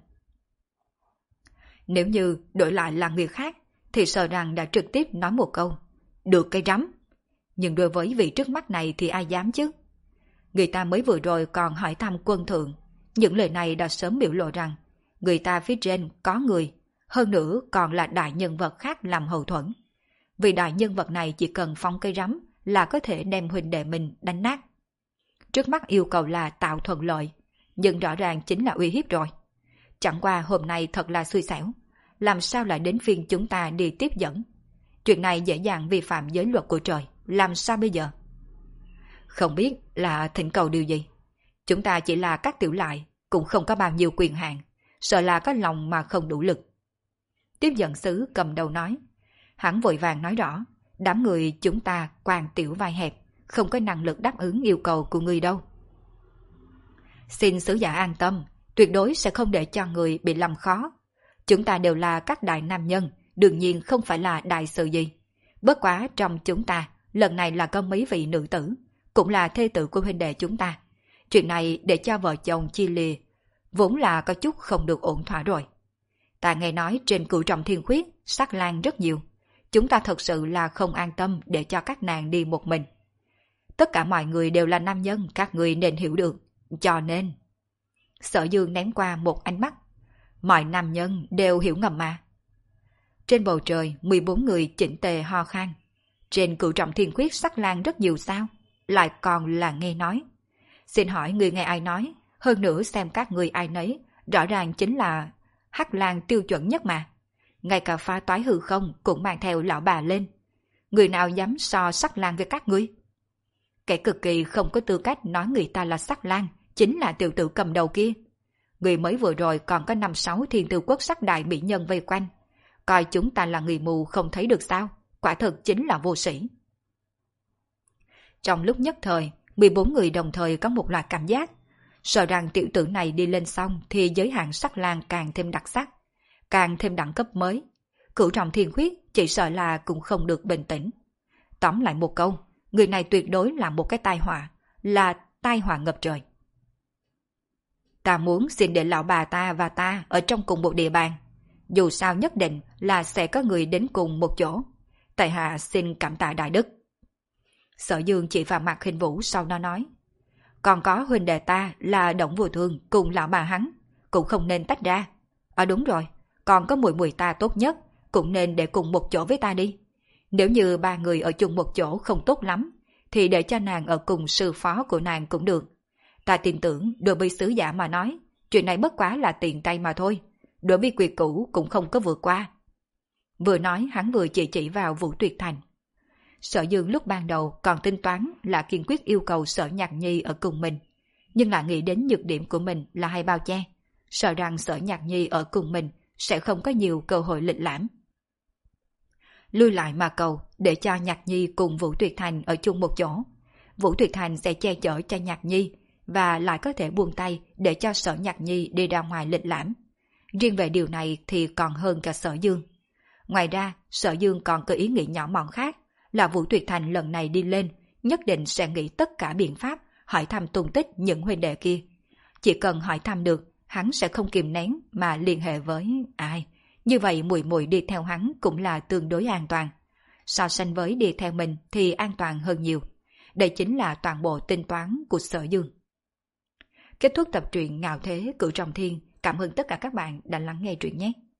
A: Nếu như đổi lại là người khác thì sợ rằng đã trực tiếp nói một câu, được cái rắm. Nhưng đối với vị trước mắt này thì ai dám chứ? Người ta mới vừa rồi còn hỏi thăm quân thượng, những lời này đã sớm biểu lộ rằng người ta phía trên có người, hơn nữa còn là đại nhân vật khác làm hậu thuẫn. Vì đại nhân vật này chỉ cần phóng cây rắm là có thể đem huynh đệ mình đánh nát. Trước mắt yêu cầu là tạo thuận lợi, nhưng rõ ràng chính là uy hiếp rồi. Chẳng qua hôm nay thật là xui xẻo, làm sao lại đến phiên chúng ta đi tiếp dẫn? Chuyện này dễ dàng vi phạm giới luật của trời, làm sao bây giờ? Không biết là thỉnh cầu điều gì. Chúng ta chỉ là các tiểu lại, cũng không có bao nhiêu quyền hạn, sợ là có lòng mà không đủ lực. Tiếp dẫn sứ cầm đầu nói. Hắn vội vàng nói rõ, đám người chúng ta quan tiểu vai hẹp, không có năng lực đáp ứng yêu cầu của người đâu. Xin sứ giả an tâm, tuyệt đối sẽ không để cho người bị làm khó. Chúng ta đều là các đại nam nhân, đương nhiên không phải là đại sự gì. Bất quá trong chúng ta, lần này là có mấy vị nữ tử, cũng là thê tử của huynh đệ chúng ta. Chuyện này để cho vợ chồng chia lìa, vốn là có chút không được ổn thỏa rồi. Ta nghe nói trên cửu trọng thiên khuyết, sắc lang rất nhiều. Chúng ta thật sự là không an tâm để cho các nàng đi một mình. Tất cả mọi người đều là nam nhân, các người nên hiểu được. Cho nên... Sở Dương ném qua một ánh mắt. Mọi nam nhân đều hiểu ngầm mà. Trên bầu trời, mười bốn người chỉnh tề ho khan. Trên cửu trọng thiên khuyết sắc lang rất nhiều sao? Lại còn là nghe nói. Xin hỏi người nghe ai nói? Hơn nữa xem các người ai nấy, rõ ràng chính là hắc lang tiêu chuẩn nhất mà. Ngay cả phá toái hư không cũng mang theo lão bà lên. Người nào dám so sắc lang với các ngươi? Kẻ cực kỳ không có tư cách nói người ta là sắc lang chính là tiểu tử cầm đầu kia. Người mới vừa rồi còn có năm sáu thiên tư quốc sắc đại mỹ nhân vây quanh. Coi chúng ta là người mù không thấy được sao? Quả thực chính là vô sĩ. Trong lúc nhất thời, mười bốn người đồng thời có một loạt cảm giác. Sợ rằng tiểu tử này đi lên xong thì giới hạn sắc lang càng thêm đặc sắc, càng thêm đẳng cấp mới. Cửu trọng thiên khuyết chỉ sợ là cũng không được bình tĩnh. Tóm lại một câu, người này tuyệt đối là một cái tai họa, là tai họa ngập trời. Ta muốn xin để lão bà ta và ta ở trong cùng một địa bàn. Dù sao nhất định là sẽ có người đến cùng một chỗ. Tại hạ xin cảm tạ đại đức. Sở Dương chỉ vào mặt Hình Vũ sau đó nói. Còn có huynh đệ ta là Đổng Vô Thương cùng lão bà hắn, cũng không nên tách ra. À đúng rồi, còn có mùi mùi ta tốt nhất, cũng nên để cùng một chỗ với ta đi. Nếu như ba người ở chung một chỗ không tốt lắm, thì để cho nàng ở cùng sư phó của nàng cũng được. Ta tin tưởng đối với sứ giả mà nói, chuyện này bất quá là tiền tay mà thôi. Đối với quy củ cũng không có vượt qua. Vừa nói hắn vừa chỉ chỉ vào Vũ Tuyệt Thành. Sở Dương lúc ban đầu còn tính toán là kiên quyết yêu cầu Sở Nhạc Nhi ở cùng mình, nhưng lại nghĩ đến nhược điểm của mình là hai bao che, sợ rằng Sở Nhạc Nhi ở cùng mình sẽ không có nhiều cơ hội lịch lãm. Lui lại mà cầu để cho Nhạc Nhi cùng Vũ Tuyệt Thành ở chung một chỗ. Vũ Tuyệt Thành sẽ che chở cho Nhạc Nhi và lại có thể buông tay để cho Sở Nhạc Nhi đi ra ngoài lịch lãm. Riêng về điều này thì còn hơn cả Sở Dương. Ngoài ra, Sở Dương còn có ý nghĩ nhỏ mọn khác là Vũ Tuyệt Thành lần này đi lên nhất định sẽ nghĩ tất cả biện pháp hỏi thăm tung tích những huynh đệ kia. Chỉ cần hỏi thăm được, hắn sẽ không kìm nén mà liên hệ với ai. Như vậy mùi mùi đi theo hắn cũng là tương đối an toàn. So sánh với đi theo mình thì an toàn hơn nhiều. Đây chính là toàn bộ tính toán của Sở Dương. Kết thúc tập truyện Ngạo Thế Cửu Trọng Thiên. Cảm ơn tất cả các bạn đã lắng nghe truyện nhé.